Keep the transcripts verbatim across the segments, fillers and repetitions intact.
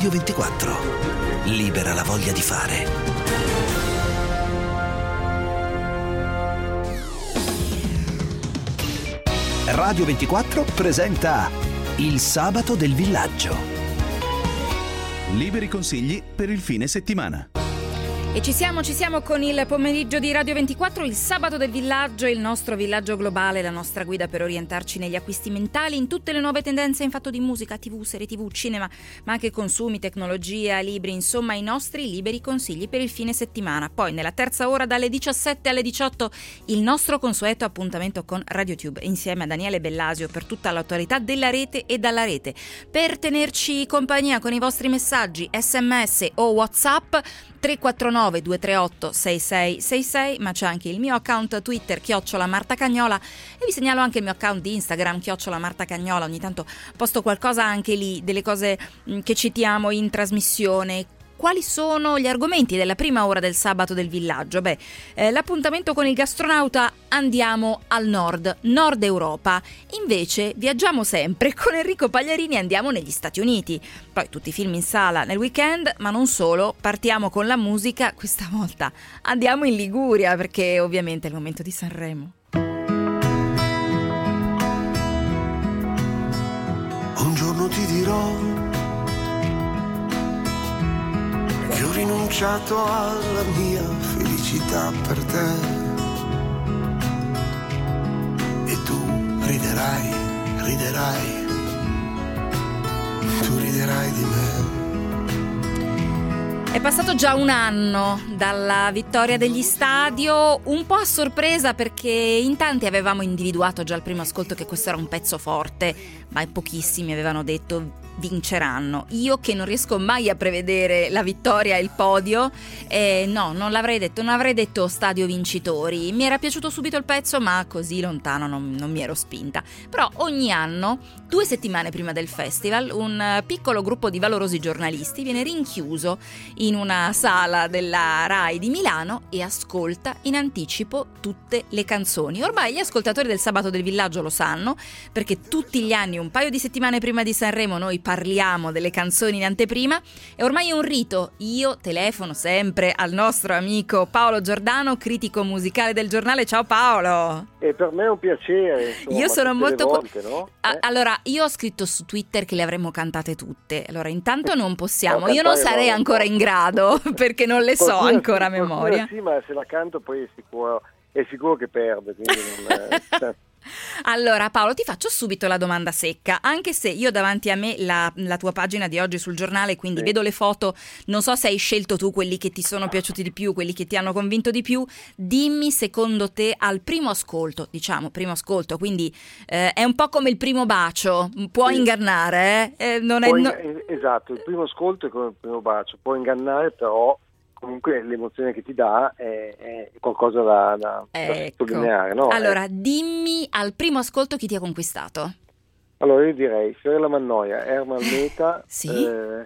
Radio ventiquattro. Libera la voglia di fare. Radio ventiquattro presenta Il sabato del villaggio. Liberi consigli per il fine settimana. E ci siamo, ci siamo con il pomeriggio di Radio ventiquattro, il sabato del villaggio, il nostro villaggio globale, la nostra guida per orientarci negli acquisti mentali, in tutte le nuove tendenze in fatto di musica, tv, serie tv, cinema, ma anche consumi, tecnologia, libri, insomma i nostri liberi consigli per il fine settimana. Poi nella terza ora dalle diciassette alle diciotto il nostro consueto appuntamento con RadioTube insieme a Daniele Bellasio per tutta l'attualità della rete e dalla rete. Per tenerci compagnia con i vostri messaggi, sms o WhatsApp tre quattro nove due tre otto sei sei sei sei, ma c'è anche il mio account Twitter chiocciola Marta Cagnola e vi segnalo anche il mio account di Instagram chiocciola Marta Cagnola. Ogni tanto posto qualcosa anche lì, delle cose che citiamo in trasmissione. Quali sono gli argomenti della prima ora del sabato del villaggio? Beh, eh, l'appuntamento con il gastronauta, andiamo al nord, nord Europa. Invece viaggiamo sempre, con Enrico Pagliarini andiamo negli Stati Uniti. Poi tutti i film in sala nel weekend, ma non solo, partiamo con la musica, questa volta andiamo in Liguria, perché ovviamente è il momento di Sanremo. Un giorno ti dirò che ho rinunciato alla mia felicità per te e tu riderai, riderai, tu riderai di me. È passato già un anno dalla vittoria degli Stadio, un po' a sorpresa perché in tanti avevamo individuato già al primo ascolto che questo era un pezzo forte, ma in pochissimi avevano detto vinceranno. Io che non riesco mai a prevedere la vittoria e il podio, eh, no, non l'avrei detto, non avrei detto Stadio vincitori. Mi era piaciuto subito il pezzo, ma così lontano non, non mi ero spinta. Però ogni anno, due settimane prima del festival, un piccolo gruppo di valorosi giornalisti viene rinchiuso in una sala della Rai di Milano e ascolta in anticipo tutte le canzoni. Ormai gli ascoltatori del Sabato del Villaggio lo sanno, perché tutti gli anni, un paio di settimane prima di Sanremo, noi parliamo delle canzoni in anteprima. È ormai un rito. Io telefono sempre al nostro amico Paolo Giordano, critico musicale del giornale. Ciao Paolo. E per me è un piacere. Insomma, io sono molto volte, no? eh? eh? Allora, io ho scritto su Twitter che le avremmo cantate tutte. Allora, intanto non possiamo. No, io non sarei no, ancora no. in grado perché non le so Qualcuno ancora a sì, memoria. Sì, ma se la canto poi è sicuro, è sicuro che perde. Quindi non è... Allora Paolo, ti faccio subito la domanda secca, anche se io ho davanti a me la, la tua pagina di oggi sul giornale, quindi sì. Vedo le foto, non so se hai scelto tu quelli che ti sono piaciuti di più, quelli che ti hanno convinto di più. Dimmi secondo te al primo ascolto, diciamo primo ascolto, quindi eh, è un po' come il primo bacio, può sì. ingannare, eh? Eh, non è, può no... ing- esatto, il primo ascolto è come il primo bacio, può ingannare, però comunque l'emozione che ti dà è, è qualcosa da, da, ecco. da sottolineare, no? Allora, eh. dimmi al primo ascolto chi ti ha conquistato. Allora io direi Fiorella Mannoia, Ermal Meta, sì? eh,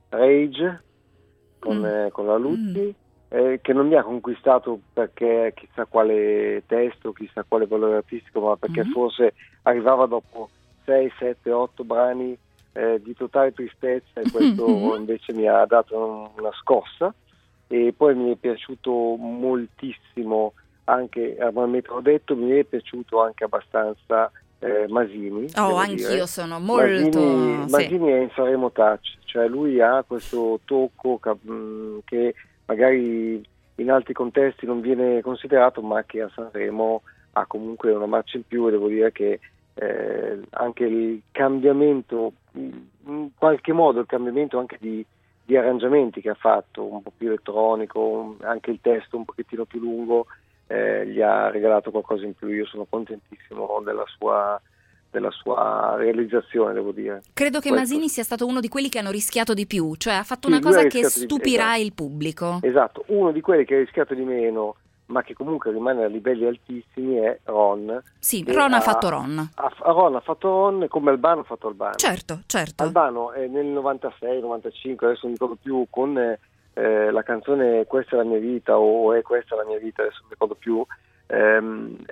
Rage con, mm. eh, con la Luzzi, mm. eh, che non mi ha conquistato perché chissà quale testo, chissà quale valore artistico, ma perché mm. forse arrivava dopo sei, sette, otto brani eh, di totale tristezza e questo mm-hmm. invece mi ha dato una scossa. E poi mi è piaciuto moltissimo anche, ho detto, mi è piaciuto anche abbastanza eh, Masini. Oh, anch'io dire. sono molto... Masini, sì. Masini è in Sanremo Touch, cioè lui ha questo tocco che magari in altri contesti non viene considerato, ma che a Sanremo ha comunque una marcia in più, e devo dire che eh, anche il cambiamento, in qualche modo il cambiamento anche di di arrangiamenti che ha fatto, un po' più elettronico, anche il testo un pochettino più lungo, eh, gli ha regalato qualcosa in più. Io sono contentissimo della sua, della sua realizzazione, devo dire. Credo che Questo. Masini sia stato uno di quelli che hanno rischiato di più, cioè ha fatto sì, una cosa che stupirà di... esatto. il pubblico. Esatto, uno di quelli che ha rischiato di meno, ma che comunque rimane a livelli altissimi, è Ron. Sì, Ron ha, ha fatto Ron. Ha, Ron ha fatto Ron, come Albano ha fatto Albano. Certo, certo. Albano è nel novantasei novantacinque, adesso non mi ricordo più, con eh, la canzone Questa è la mia vita o È questa la mia vita, adesso non mi ricordo più, ehm,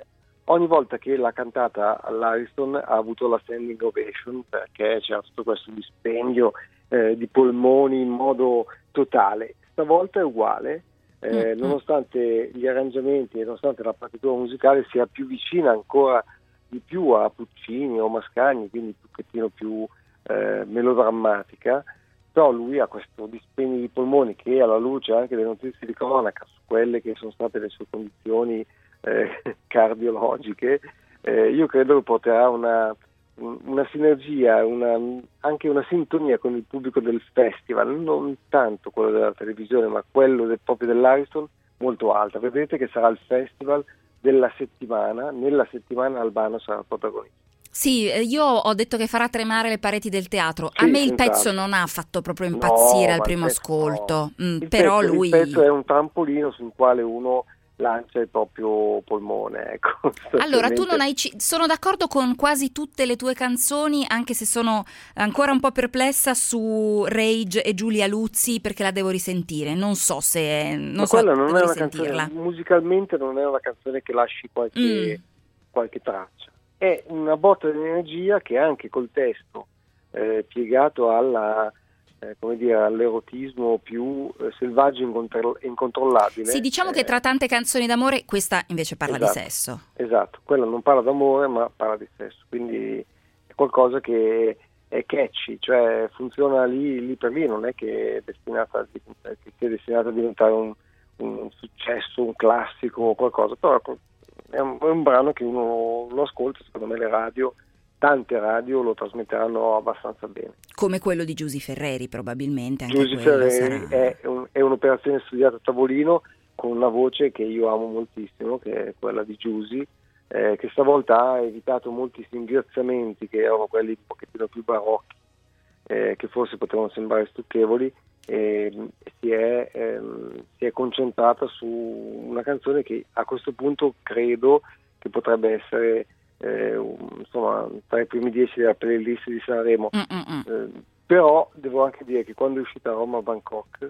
ogni volta che l'ha cantata all'Ariston ha avuto la standing ovation, perché c'era tutto questo dispendio eh, di polmoni in modo totale. Stavolta è uguale, eh, mm-hmm. nonostante gli arrangiamenti e nonostante la partitura musicale sia più vicina ancora di più a Puccini o Mascagni, quindi un pochettino più eh, melodrammatica, però lui ha questo dispendio di polmoni che, alla luce anche delle notizie di cronaca su quelle che sono state le sue condizioni eh, cardiologiche, eh, io credo che porterà una, una sinergia, una, anche una sintonia con il pubblico del festival, non tanto quello della televisione ma quello del, proprio dell'Ariston, molto alta. Vedrete che sarà il festival della settimana, nella settimana Albano sarà protagonista. Sì, io ho detto che farà tremare le pareti del teatro. Sì, a me il senz'altro. pezzo non ha fatto proprio impazzire no, al primo pezzo, ascolto, no. mm, il però pezzo, lui... Il pezzo è un trampolino sul quale uno lancia il proprio polmone, ecco. Allora, tu non hai... C- sono d'accordo con quasi tutte le tue canzoni, anche se sono ancora un po' perplessa su Rage e Giulia Luzzi, perché la devo risentire. Non so se... Non Ma so, quella non devo è una risentirla. canzone, musicalmente non è una canzone che lasci qualche, Mm. qualche traccia. È una botta di energia che anche col testo eh, piegato alla, eh, come dire, all'erotismo più eh, selvaggio e incontro- incontrollabile. Sì, diciamo eh, che tra tante canzoni d'amore questa invece parla esatto, di sesso. Esatto, quella non parla d'amore ma parla di sesso, quindi è qualcosa che è catchy, cioè funziona lì, lì per lì, non è che è destinata a, che sia destinata a diventare un, un successo, un classico o qualcosa, però è un, è un brano che uno lo ascolta, secondo me le radio, tante radio lo trasmetteranno abbastanza bene. Come quello di Giusy Ferreri probabilmente, anche Giusy quello Ferreri sarà... è, un, è un'operazione studiata a tavolino con una voce che io amo moltissimo, che è quella di Giusy, eh, che stavolta ha evitato molti singhiazzamenti che erano quelli un pochettino più barocchi, eh, che forse potevano sembrare stucchevoli, e si è, ehm, si è concentrata su una canzone che a questo punto credo che potrebbe essere eh, un, insomma tra i primi dieci della playlist di Sanremo, eh, però devo anche dire che quando è uscita Roma Bangkok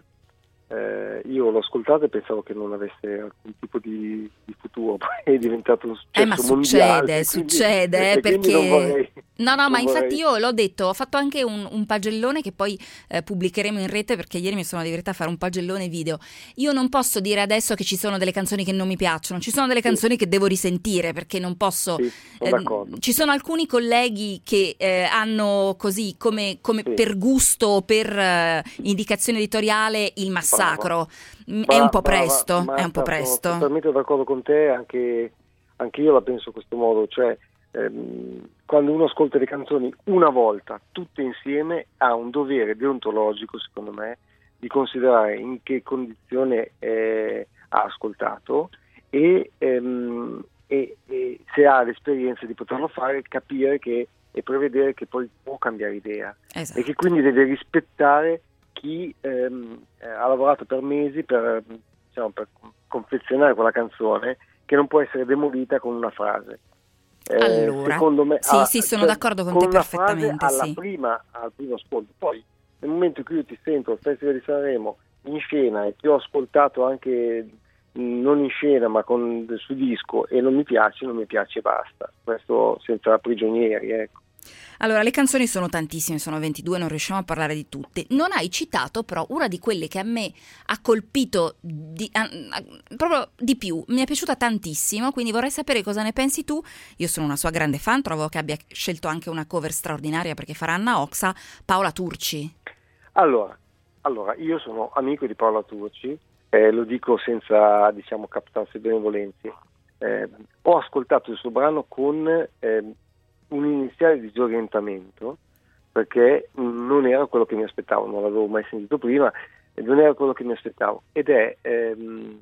eh, io l'ho ascoltata e pensavo che non avesse alcun tipo di, di futuro, poi è diventato un successo eh ma mondiale, succede, quindi, succede e perché non vorrei, no no ma non infatti vorrei... io l'ho detto, ho fatto anche un, un pagellone che poi eh, pubblicheremo in rete, perché ieri mi sono divertita a fare un pagellone video. Io non posso dire adesso che ci sono delle canzoni che non mi piacciono, ci sono delle canzoni sì. che devo risentire, perché non posso sì, sono eh, ci sono alcuni colleghi che eh, hanno così come, come sì. per gusto o per eh, indicazione editoriale il massacro. Brava. È un po' Brava, presto, Marta, è un po' presto. Sono totalmente d'accordo con te, anche, anche io la penso in questo modo, cioè ehm, quando uno ascolta le canzoni una volta, tutte insieme, ha un dovere deontologico, secondo me, di considerare in che condizione eh, ha ascoltato e, ehm, e, e se ha l'esperienza di poterlo fare, capire che e prevedere che poi può cambiare idea, esatto. E che quindi deve rispettare chi ehm, ha lavorato per mesi per, diciamo, per confezionare quella canzone, che non può essere demolita con una frase. Eh, allora, secondo me, sì, ah, sì, sono cioè, d'accordo con, con te una perfettamente. Frase alla sì. prima, al primo ascolto. Poi, nel momento in cui io ti sento al Festival di Sanremo in scena e ti ho ascoltato anche non in scena ma con, su disco e non mi piace, non mi piace e basta. Questo senza prigionieri, ecco. Allora, le canzoni sono tantissime, sono ventidue, non riusciamo a parlare di tutte. Non hai citato però una di quelle che a me ha colpito di, a, a, proprio di più, mi è piaciuta tantissimo, quindi vorrei sapere cosa ne pensi tu. Io sono una sua grande fan, trovo che abbia scelto anche una cover straordinaria perché farà Anna Oxa, Paola Turci. Allora, allora io sono amico di Paola Turci, eh, lo dico senza, diciamo, captarsi benevolenzi. Eh, ho ascoltato il suo brano con... Eh, un iniziale disorientamento, perché non era quello che mi aspettavo, non l'avevo mai sentito prima e non era quello che mi aspettavo, ed è ehm,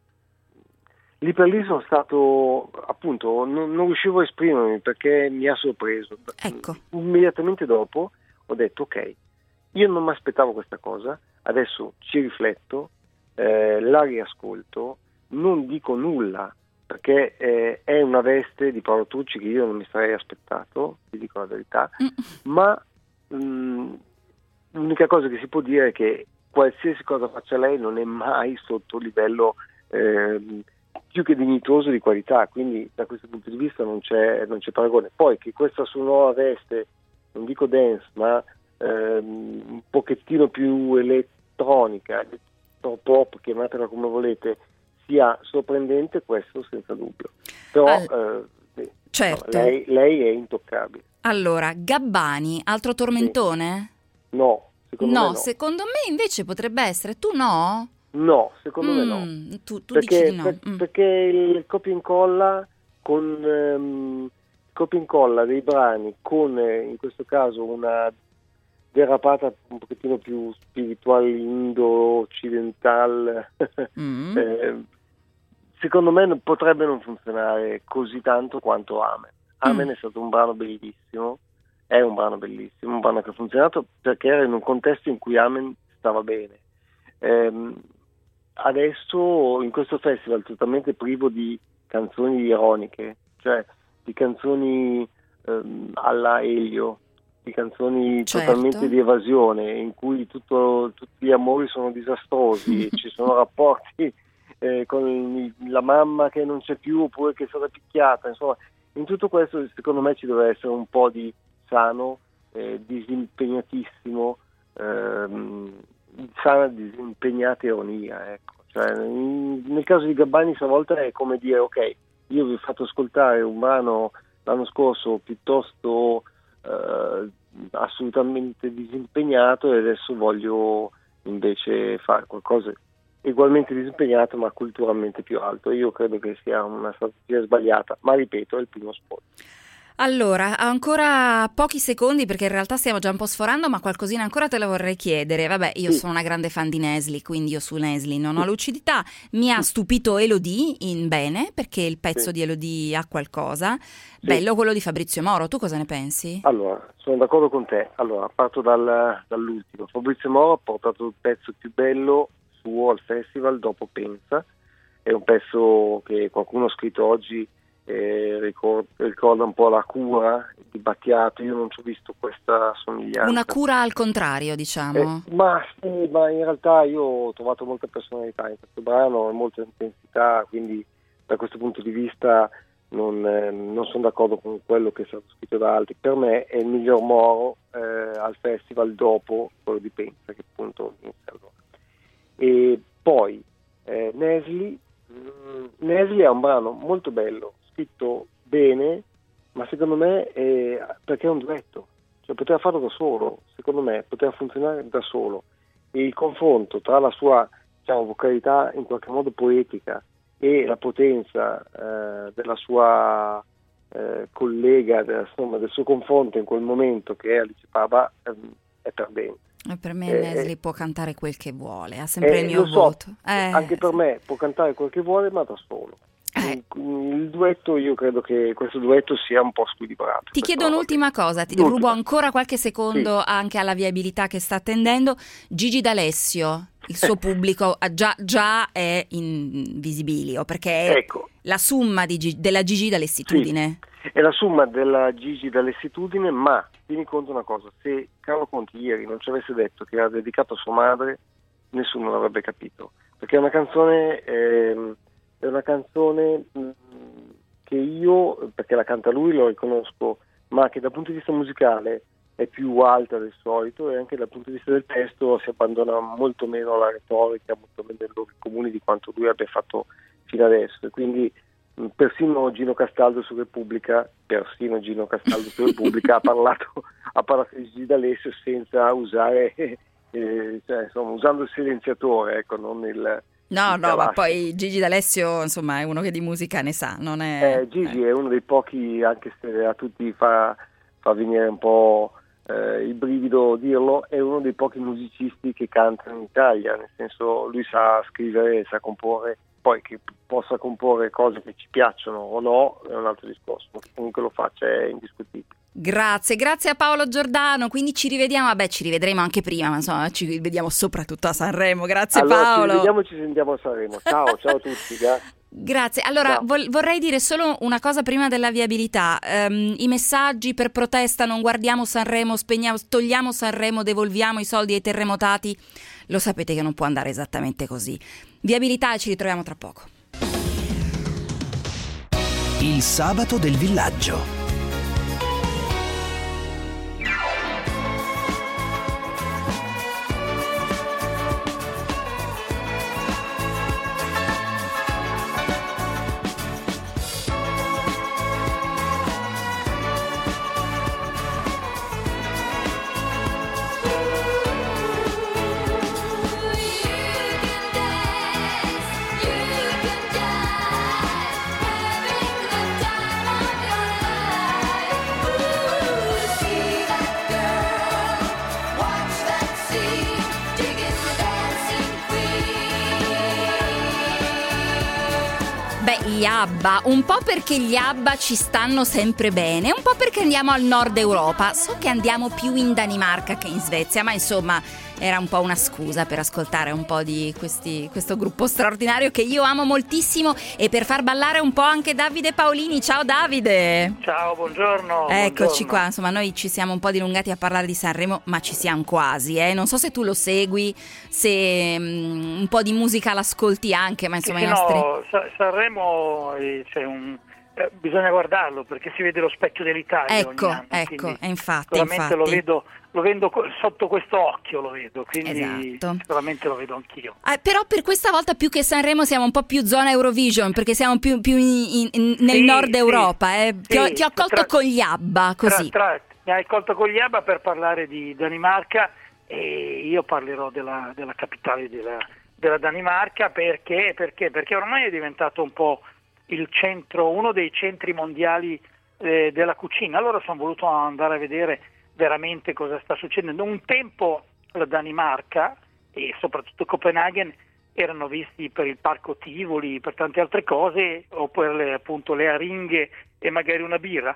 lì per lì sono stato, appunto, non, non riuscivo a esprimermi perché mi ha sorpreso. Ecco. Immediatamente dopo ho detto ok, io non mi aspettavo questa cosa, adesso ci rifletto, eh, la riascolto, non dico nulla perché eh, è una veste di Paolo Turci che io non mi sarei aspettato, vi dico la verità, mm. ma mh, l'unica cosa che si può dire è che qualsiasi cosa faccia lei non è mai sotto livello eh, più che dignitoso di qualità, quindi da questo punto di vista non c'è, non c'è paragone. Poi che questa sua nuova veste, non dico dance, ma ehm, un pochettino più elettronica, pop, chiamatela come volete, sia sorprendente, questo senza dubbio. Però All... eh, certo. no, lei, lei è intoccabile. Allora, Gabbani, altro tormentone? Sì. No, secondo no, me no. secondo me invece potrebbe essere. Tu no? No, secondo mm, me no. Tu, tu perché, dici di no. per, mm. perché il copia e incolla con um, copia e incolla dei brani con eh, in questo caso una derapata un pochettino più spirituale indo-occidental Mm. eh, secondo me non, potrebbe non funzionare così tanto quanto Amen. Amen Mm. è stato un brano bellissimo, è un brano bellissimo, un brano che ha funzionato perché era in un contesto in cui Amen stava bene. Ehm, adesso in questo festival totalmente privo di canzoni ironiche, cioè di canzoni ehm, alla Elio, di canzoni Certo. totalmente di evasione, in cui tutto, tutti gli amori sono disastrosi, ci sono rapporti eh, con il, la mamma che non c'è più oppure che è stata picchiata, insomma, in tutto questo secondo me ci deve essere un po' di sano, eh, disimpegnatissimo, ehm, sana disimpegnata ironia, ecco. Cioè, in, nel caso di Gabbani stavolta è come dire ok, io vi ho fatto ascoltare un brano l'anno scorso piuttosto eh, assolutamente disimpegnato e adesso voglio invece fare qualcosa ugualmente disimpegnato ma culturalmente più alto. Io credo che sia una strategia sbagliata, ma ripeto, è il primo spot. Allora, ancora pochi secondi perché in realtà stiamo già un po' sforando, ma qualcosina ancora te la vorrei chiedere. Vabbè, io sì. sono una grande fan di Nesli, quindi io su Nesli non ho lucidità. Mi ha stupito Elodie in bene, perché il pezzo sì. di Elodie ha qualcosa. Sì. Bello quello di Fabrizio Moro, tu cosa ne pensi? Allora, sono d'accordo con te. Allora, parto dal, dall'ultimo. Fabrizio Moro ha portato il pezzo più bello suo al festival dopo Pensa. È un pezzo che qualcuno ha scritto oggi, Eh, ricorda, ricorda un po' la cura di Battiato. Io non ci ho visto questa somiglianza. Una cura al contrario, diciamo. Eh, ma sì, ma in realtà io ho trovato molta personalità in questo brano e molta intensità, quindi da questo punto di vista non, eh, non sono d'accordo con quello che è stato scritto da altri. Per me è il miglior Moro eh, al festival dopo quello di Pensa, che appunto inizia allora. E poi eh, Nesli mh, Nesli è un brano molto bello, scritto bene, ma secondo me è perché è un duetto, cioè poteva farlo da solo, secondo me poteva funzionare da solo, e il confronto tra la sua, diciamo, vocalità in qualche modo poetica e la potenza eh, della sua eh, collega, della, insomma, del suo confronto in quel momento, che è Alice Papa, eh, è perdente. E per me Eh, Nesli eh, può cantare quel che vuole, ha sempre eh, il mio lo so, voto. Eh, anche per me può cantare quel che vuole, ma da solo. Eh. Il duetto, io credo che questo duetto sia un po' squilibrato. Ti chiedo un'ultima cosa, ti L'ultima. rubo ancora qualche secondo Sì. anche alla viabilità che sta attendendo. Gigi D'Alessio, il suo pubblico ah, già, già è in visibilio, perché è Ecco, la summa di Gi- della Gigi D'Alessitudine. sì, è la somma della Gigi D'Alessitudine, ma tieni conto una cosa: se Carlo Conti ieri non ci avesse detto che era dedicato a sua madre, nessuno l'avrebbe capito, perché è una canzone ehm, è una canzone mh, che io, perché la canta lui, lo riconosco, ma che dal punto di vista musicale è più alta del solito, e anche dal punto di vista del testo si abbandona molto meno alla retorica, molto meno ai luoghi comuni di quanto lui abbia fatto fino adesso. E quindi mh, persino Gino Castaldo su Repubblica, persino Gino Castaldo su Repubblica ha parlato ha parlato di Gigi D'Alessio senza usare, eh, cioè, insomma, usando il silenziatore, ecco, non il No, no, ma poi Gigi D'Alessio, insomma, è uno che di musica ne sa, non è... Eh, Gigi è uno dei pochi, anche se a tutti fa, fa venire un po' eh, il brivido dirlo, è uno dei pochi musicisti che cantano in Italia, nel senso, lui sa scrivere, sa comporre, poi che possa comporre cose che ci piacciono o no è un altro discorso, ma che comunque lo faccia è indiscutibile. Grazie, grazie a Paolo Giordano, quindi ci rivediamo, vabbè ci rivedremo anche prima, ma insomma ci rivediamo soprattutto a Sanremo, grazie allora, Paolo. Ci rivediamo e ci sentiamo a Sanremo, ciao, ciao a tutti. Grazie. Grazie, allora vol- vorrei dire solo una cosa prima della viabilità, um, i messaggi per protesta, non guardiamo Sanremo, spegniamo, togliamo Sanremo, devolviamo i soldi ai terremotati, lo sapete che non può andare esattamente così. Viabilità e ci ritroviamo tra poco. Il sabato del villaggio. Gli ABBA, un po' perché gli ABBA ci stanno sempre bene, un po' perché andiamo al nord Europa. So che andiamo più in Danimarca che in Svezia, ma insomma era un po' una scusa per ascoltare un po' di questi, questo gruppo straordinario che io amo moltissimo e per far ballare un po' anche Davide Paolini. Ciao Davide! Ciao, buongiorno! Eccoci buongiorno. qua, insomma noi ci siamo un po' dilungati a parlare di Sanremo, ma ci siamo quasi, eh? Non so se tu lo segui, se um, un po' di musica l'ascolti anche, ma insomma sì, i nostri... No, Sa- Sanremo eh, c'è un... Eh, bisogna guardarlo perché si vede lo specchio dell'Italia ecco, ogni anno, ecco, e infatti, sicuramente infatti. lo vedo, lo vedo sotto questo occhio, lo vedo, quindi esatto. Sicuramente lo vedo anch'io. Eh, però per questa volta più che Sanremo siamo un po' più zona Eurovision, perché siamo più, più in, in, nel sì, nord sì, Europa. Eh. sì, Ti, ho, ti ho accolto tra, con gli ABBA, così. Tra, tra, mi hai accolto con gli ABBA per parlare di Danimarca e io parlerò della, della capitale della, della Danimarca perché, perché perché ormai è diventato un po' il centro, uno dei centri mondiali eh, della cucina. Allora sono voluto andare a vedere veramente cosa sta succedendo. Un tempo la Danimarca e soprattutto Copenaghen erano visti per il parco Tivoli, per tante altre cose, o per le, appunto le aringhe e magari una birra.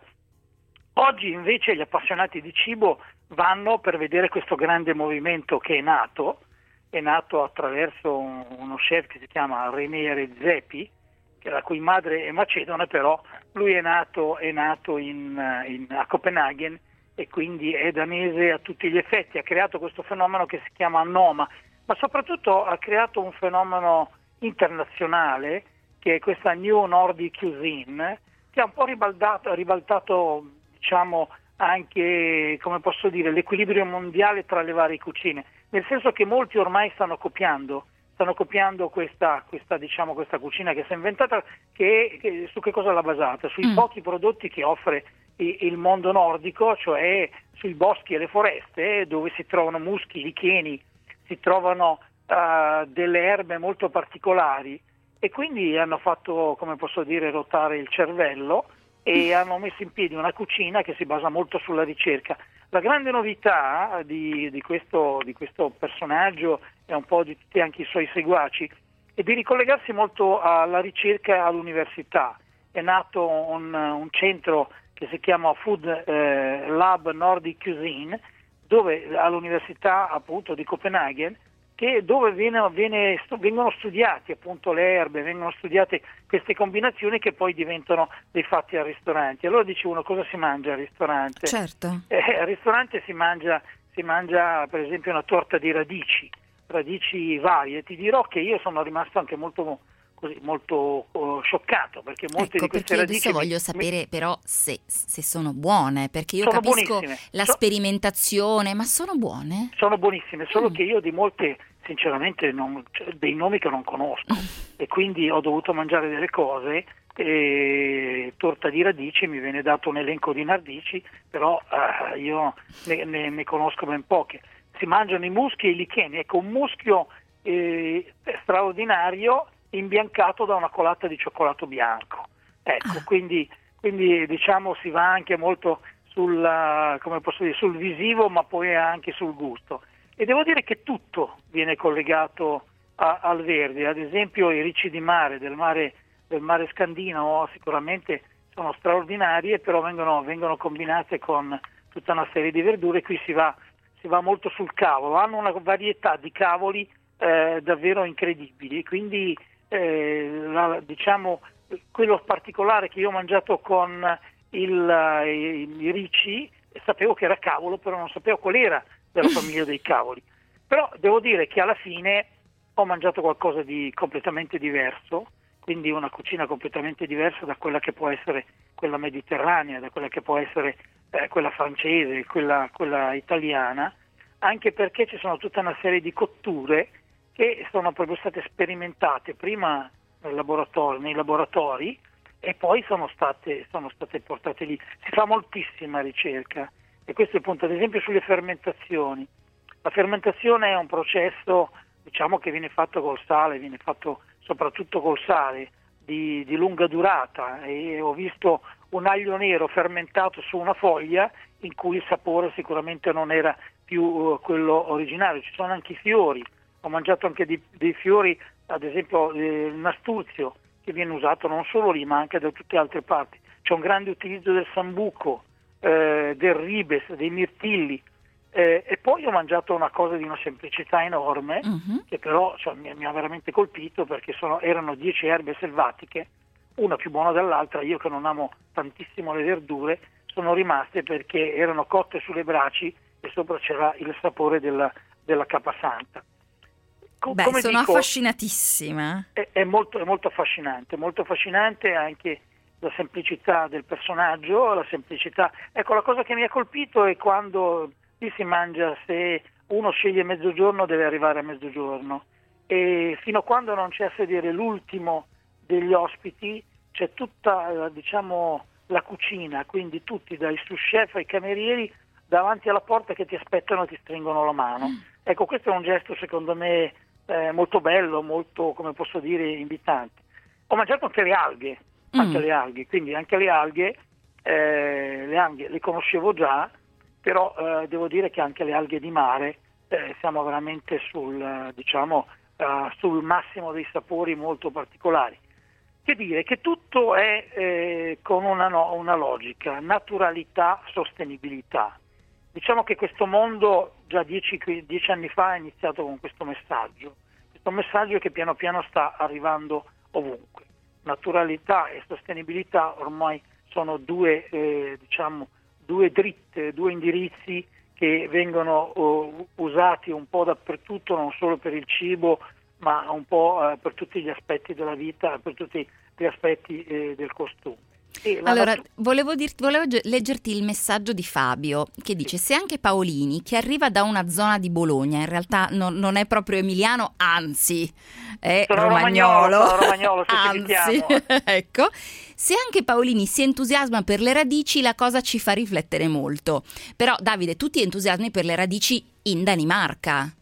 Oggi invece gli appassionati di cibo vanno per vedere questo grande movimento che è nato, è nato attraverso un, uno chef che si chiama René Redzepi, la cui madre è macedone, però lui è nato, è nato in, in, a Copenaghen e quindi è danese a tutti gli effetti. Ha creato questo fenomeno che si chiama Noma, ma soprattutto ha creato un fenomeno internazionale che è questa New Nordic Cuisine, che ha un po' ribaltato, ribaltato diciamo anche, come posso dire, l'equilibrio mondiale tra le varie cucine, nel senso che molti ormai stanno copiando stanno copiando questa, questa, diciamo, questa cucina che si è inventata, che, che su che cosa l'ha basata? Sui mm. pochi prodotti che offre il, il mondo nordico, cioè sui boschi e le foreste, dove si trovano muschi, licheni, si trovano uh, delle erbe molto particolari, e quindi hanno fatto, come posso dire, ruotare il cervello e hanno messo in piedi una cucina che si basa molto sulla ricerca. La grande novità di, di, questo, di questo personaggio e un po' di tutti anche i suoi seguaci è di ricollegarsi molto alla ricerca e all'università. È nato un, un centro che si chiama Food eh, Lab Nordic Cuisine, dove all'università appunto di Copenaghen, che dove viene, viene, vengono studiati appunto le erbe, vengono studiate queste combinazioni che poi diventano dei fatti al ristorante. Allora dice uno, cosa si mangia al ristorante? Certo. Eh, al ristorante si mangia, si mangia per esempio una torta di radici, radici varie. Ti dirò che io sono rimasto anche molto così molto uh, scioccato, perché molte ecco, di queste perché radici adesso voglio mi, sapere mi... però se, se sono buone, perché io sono capisco buonissime. la so... sperimentazione, ma sono buone? Sono buonissime, solo mm. che io di molte sinceramente non, cioè, dei nomi che non conosco e quindi ho dovuto mangiare delle cose. E torta di radici, mi viene dato un elenco di radici, però uh, io ne, ne, ne conosco ben poche. Si mangiano i muschi e i licheni. Ecco, un muschio eh, straordinario imbiancato da una colata di cioccolato bianco. Ecco, ah. quindi, quindi diciamo si va anche molto sul, come posso dire, sul visivo, ma poi anche sul gusto. E devo dire che tutto viene collegato a, al verde. Ad esempio i ricci di mare del mare del mare Scandinavo sicuramente sono straordinarie, però vengono, vengono combinate con tutta una serie di verdure. Qui si va, si va molto sul cavolo, hanno una varietà di cavoli eh, davvero incredibili, quindi eh, la, diciamo quello particolare che io ho mangiato con il, i, i ricci, sapevo che era cavolo, però non sapevo qual era della famiglia dei cavoli. Però devo dire che alla fine ho mangiato qualcosa di completamente diverso, quindi una cucina completamente diversa da quella che può essere quella mediterranea, da quella che può essere eh, quella francese, quella, quella italiana, anche perché ci sono tutta una serie di cotture che sono proprio state sperimentate prima nel laboratorio, nei laboratori e poi sono state, sono state portate lì. Si fa moltissima ricerca e questo è il punto, ad esempio sulle fermentazioni. La fermentazione è un processo, diciamo, che viene fatto col sale, viene fatto soprattutto col sale, di, di lunga durata, e ho visto un aglio nero fermentato su una foglia in cui il sapore sicuramente non era più uh, quello originario. Ci sono anche i fiori, ho mangiato anche di, dei fiori, ad esempio eh, il nastuzio, che viene usato non solo lì ma anche da tutte le altre parti. C'è un grande utilizzo del sambuco, eh, del ribes, dei mirtilli, eh, e poi ho mangiato una cosa di una semplicità enorme, uh-huh. che però cioè, mi, mi ha veramente colpito, perché sono, erano dieci erbe selvatiche, una più buona dell'altra. Io che non amo tantissimo le verdure, sono rimaste perché erano cotte sulle braci e sopra c'era il sapore della, della capasanta. Co- Beh, come sono dico, affascinatissima. È, è, molto, è molto affascinante, molto affascinante anche la semplicità del personaggio, la semplicità. Ecco, la cosa che mi ha colpito è quando lì si mangia, se uno sceglie mezzogiorno deve arrivare a mezzogiorno, e fino a quando non c'è a sedere l'ultimo degli ospiti c'è tutta, diciamo, la cucina, quindi tutti dai sous chef ai camerieri davanti alla porta che ti aspettano e ti stringono la mano. Ecco, questo è un gesto secondo me eh, molto bello, molto, come posso dire, invitante. Ho mangiato anche le alghe, anche mm. le alghe, quindi anche le alghe, eh, le alghe le conoscevo già, però eh, devo dire che anche le alghe di mare eh, siamo veramente sul, eh, diciamo, eh, sul massimo dei sapori molto particolari. Che dire, che tutto è eh, con una, no, una logica, naturalità, sostenibilità. Diciamo che questo mondo già dieci, dieci anni fa ha iniziato con questo messaggio, questo messaggio che piano piano sta arrivando ovunque. Naturalità e sostenibilità ormai sono due, eh, diciamo, due dritte, due indirizzi che vengono uh, usati un po' dappertutto, non solo per il cibo, ma un po' uh, per tutti gli aspetti della vita, per tutti gli aspetti eh, del costume. Allora, volevo, dirti, volevo leggerti il messaggio di Fabio che dice: se anche Paolini, che arriva da una zona di Bologna, in realtà non, non è proprio emiliano, anzi è sono romagnolo, romagnolo, sono romagnolo anzi, ecco, se anche Paolini si entusiasma per le radici, la cosa ci fa riflettere molto. Però Davide, tu ti entusiasmi per le radici in Danimarca?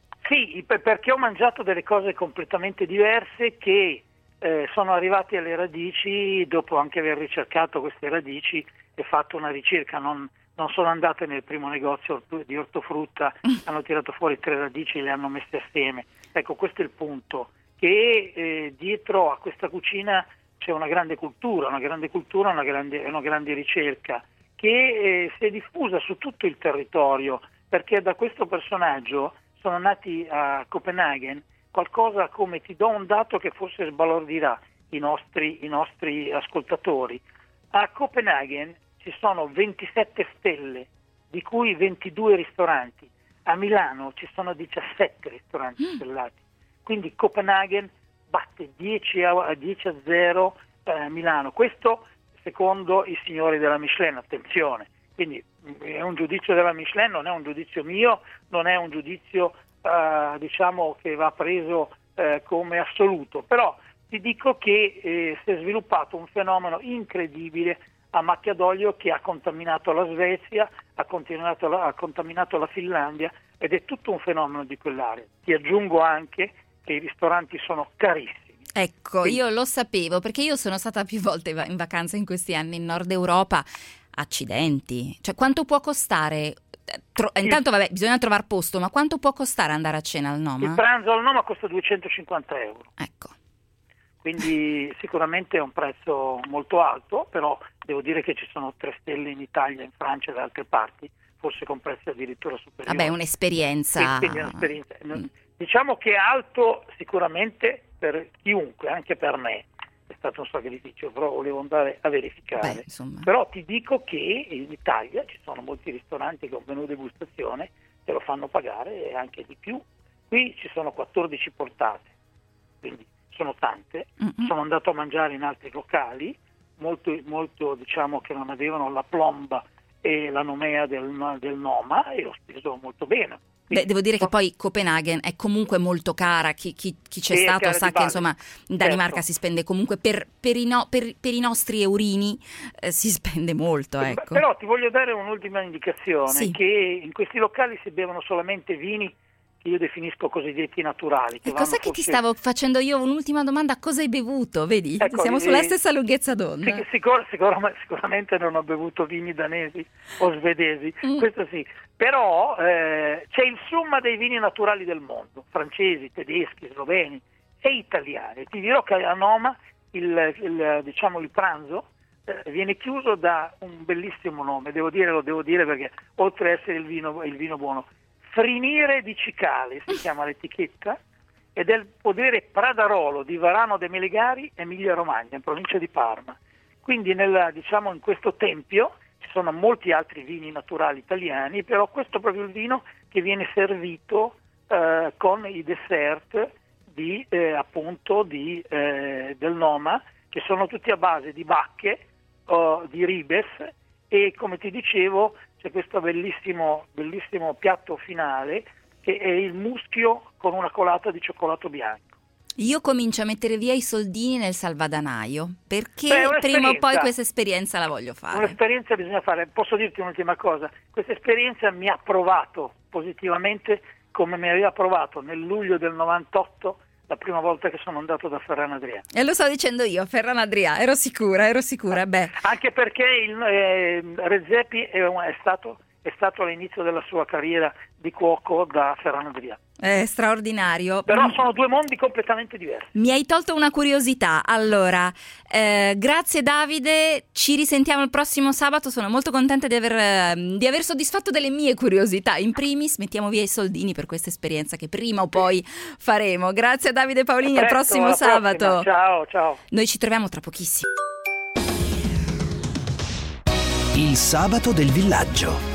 Sì, perché ho mangiato delle cose completamente diverse che Eh, sono arrivati alle radici dopo anche aver ricercato queste radici e fatto una ricerca. Non, non sono andate nel primo negozio di ortofrutta, hanno tirato fuori tre radici e le hanno messe assieme. Ecco, questo è il punto, che eh, dietro a questa cucina c'è una grande cultura, una grande cultura, una grande, una grande ricerca che eh, si è diffusa su tutto il territorio, perché da questo personaggio sono nati a Copenaghen qualcosa come, ti do un dato che forse sbalordirà i nostri, i nostri ascoltatori. A Copenaghen ci sono ventisette stelle, di cui ventidue ristoranti. A Milano ci sono diciassette ristoranti mm. stellati. Quindi Copenaghen batte dieci a zero eh, Milano. Questo secondo i signori della Michelin, attenzione. Quindi è un giudizio della Michelin, non è un giudizio mio, non è un giudizio Uh, diciamo che va preso uh, come assoluto, però ti dico che eh, si è sviluppato un fenomeno incredibile a macchia d'olio che ha contaminato la Svezia, ha, continuato la, ha contaminato la Finlandia, ed è tutto un fenomeno di quell'area. Ti aggiungo anche che i ristoranti sono carissimi. Ecco, Quindi, io lo sapevo, perché io sono stata più volte in vacanza in questi anni in Nord Europa. Accidenti, cioè quanto può costare? Tro- intanto vabbè, bisogna trovare posto, ma quanto può costare andare a cena al Noma? Il pranzo al Noma costa duecentocinquanta euro. Ecco. Quindi sicuramente è un prezzo molto alto, però devo dire che ci sono tre stelle in Italia, in Francia e da altre parti, forse con prezzi addirittura superiori. Vabbè, un'esperienza. Quindi, quindi un'esperienza. Mm. Diciamo che è alto sicuramente per chiunque, anche per me. È stato un sacrificio, però volevo andare a verificare. Beh, però ti dico che in Italia ci sono molti ristoranti con menù degustazione, te lo fanno pagare e anche di più. Qui ci sono quattordici portate, quindi sono tante. Mm-hmm. Sono andato a mangiare in altri locali, molto, molto diciamo che non avevano la plomba e la nomea del, del Noma, e ho speso molto bene. Beh, devo dire che poi Copenaghen è comunque molto cara, chi, chi, chi c'è Sì, è stato cara sa di che base. insomma in Danimarca Certo. si spende comunque per, per, i, no, per, per i nostri eurini eh, si spende molto, Eh, ecco. Però ti voglio dare un'ultima indicazione, Sì. che in questi locali si bevono solamente vini che io definisco cosiddetti naturali. Che E cos'è vanno che ti forse- stavo facendo io un'ultima domanda? Cosa hai bevuto? Vedi, Ecco, siamo eh, sulla stessa lunghezza d'onda. Sì, sicur- sicur- sicuramente non ho bevuto vini danesi o svedesi, Mm. questo sì, però eh, c'è il summa dei vini naturali del mondo, francesi, tedeschi, sloveni e italiani. Ti dirò che a Noma il, il, diciamo, il pranzo eh, viene chiuso da un bellissimo nome, devo dire, lo devo dire perché oltre ad essere il vino, il vino buono, Frinire di Cicale si chiama l'etichetta, ed è il podere Pradarolo di Varano de Melegari, Emilia Romagna, in provincia di Parma. Quindi nella, diciamo, in questo tempio ci sono molti altri vini naturali italiani, però questo è proprio il vino che viene servito eh, con i dessert di, eh, appunto di, eh, del Noma, che sono tutti a base di bacche, o di ribes, e come ti dicevo c'è questo bellissimo, bellissimo piatto finale che è il muschio con una colata di cioccolato bianco. Io comincio a mettere via i soldini nel salvadanaio, perché Beh, è prima o poi un'esperienza. questa esperienza la voglio fare. Un'esperienza bisogna fare. Posso dirti un'ultima cosa? Questa esperienza mi ha provato positivamente come mi aveva provato nel luglio del novantotto, la prima volta che sono andato da Ferran Adrià. E lo stavo dicendo io, Ferran Adrià, ero sicura, ero sicura, beh. Anche perché il, eh, Redzepi è, un- è stato è stato all'inizio della sua carriera di cuoco da Ferran Adrià. È straordinario. Però Mm. sono due mondi completamente diversi. Mi hai tolto una curiosità. Allora, eh, grazie Davide, ci risentiamo il prossimo sabato. Sono molto contenta di aver, eh, di aver soddisfatto delle mie curiosità. In primis, mettiamo via i soldini per questa esperienza che prima o poi faremo. Grazie a Davide Paolini, al Presto, prossimo alla sabato. prossima. Ciao, ciao. Noi ci troviamo tra pochissimo. Il sabato del villaggio.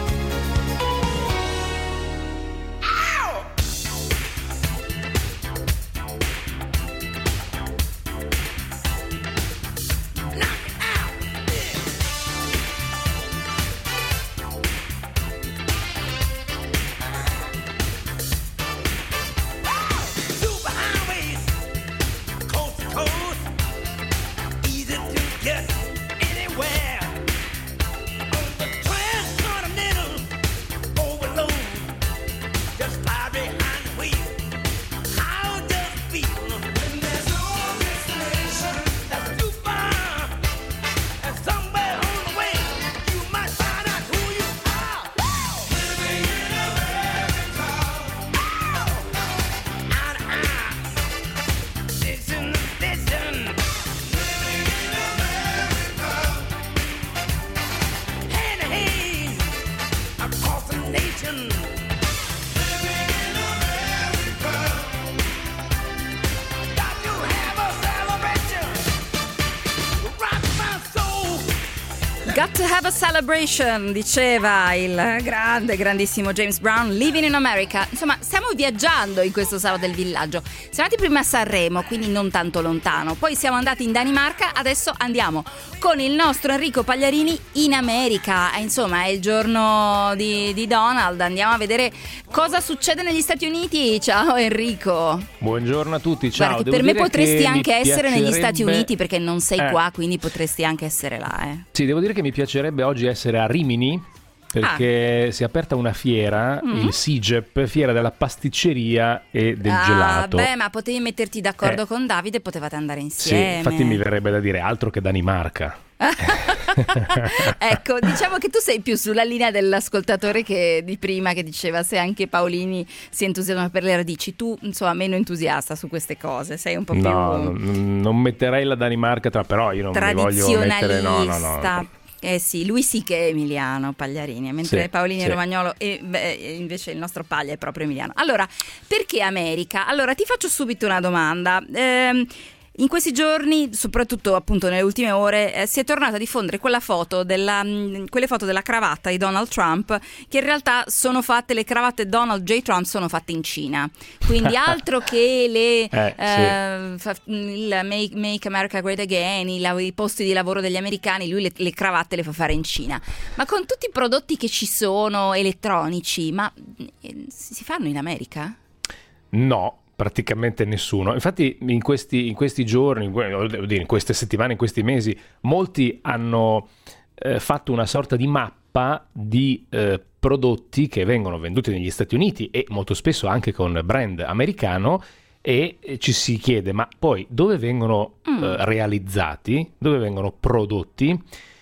Got to have a celebration, diceva il grande, grandissimo James Brown, Living in America. Insomma, stiamo viaggiando in questo sabato del villaggio. Siamo andati prima a Sanremo, quindi non tanto lontano. Poi siamo andati in Danimarca, adesso andiamo con il nostro Enrico Pagliarini in America. E insomma, è il giorno di, di Donald. Andiamo a vedere cosa succede negli Stati Uniti. Ciao Enrico. Buongiorno a tutti, ciao. Guarda che Devo per me dire potresti che anche mi essere negli piacerebbe- Stati Uniti, perché non sei Eh. qua, quindi potresti anche essere là, eh. Sì, devo dire che mi piacerebbe oggi essere a Rimini, perché si è aperta una fiera, Mm. il SIGEP, fiera della pasticceria e del ah, gelato. beh, ma potevi metterti d'accordo Eh. con Davide, potevate andare Sì, insieme. infatti mi verrebbe da dire altro che Danimarca. Ecco, diciamo che tu sei più sulla linea dell'ascoltatore che di prima, che diceva se anche Paolini si entusiasma per le radici. Tu, insomma, meno entusiasta su queste cose, sei un po' No, più non, non metterei la Danimarca tra, però io non mi voglio mettere... No, no, tradizionalista. no. Eh sì, lui sì che è emiliano, Pagliarini, mentre Sì, Paolini è sì. romagnolo e beh, invece il nostro Paglia è proprio emiliano. Allora, perché America? Allora, ti faccio subito una domanda. Ehm, In questi giorni, soprattutto appunto nelle ultime ore, eh, si è tornata a diffondere quella foto della, mh, quelle foto della cravatta di Donald Trump, che in realtà sono fatte, le cravatte Donald J. Trump sono fatte in Cina. Quindi altro che le eh, eh, sì. fa, il make, make America Great Again, i, i posti di lavoro degli americani, lui le, le cravatte le fa fare in Cina. Ma con tutti i prodotti che ci sono elettronici, ma eh, si fanno in America? No. Praticamente nessuno. Infatti in questi, in questi giorni, in queste settimane, in questi mesi, molti hanno eh, fatto una sorta di mappa di eh, prodotti che vengono venduti negli Stati Uniti e molto spesso anche con brand americano, e ci si chiede ma poi dove vengono mm. eh, realizzati, dove vengono prodotti.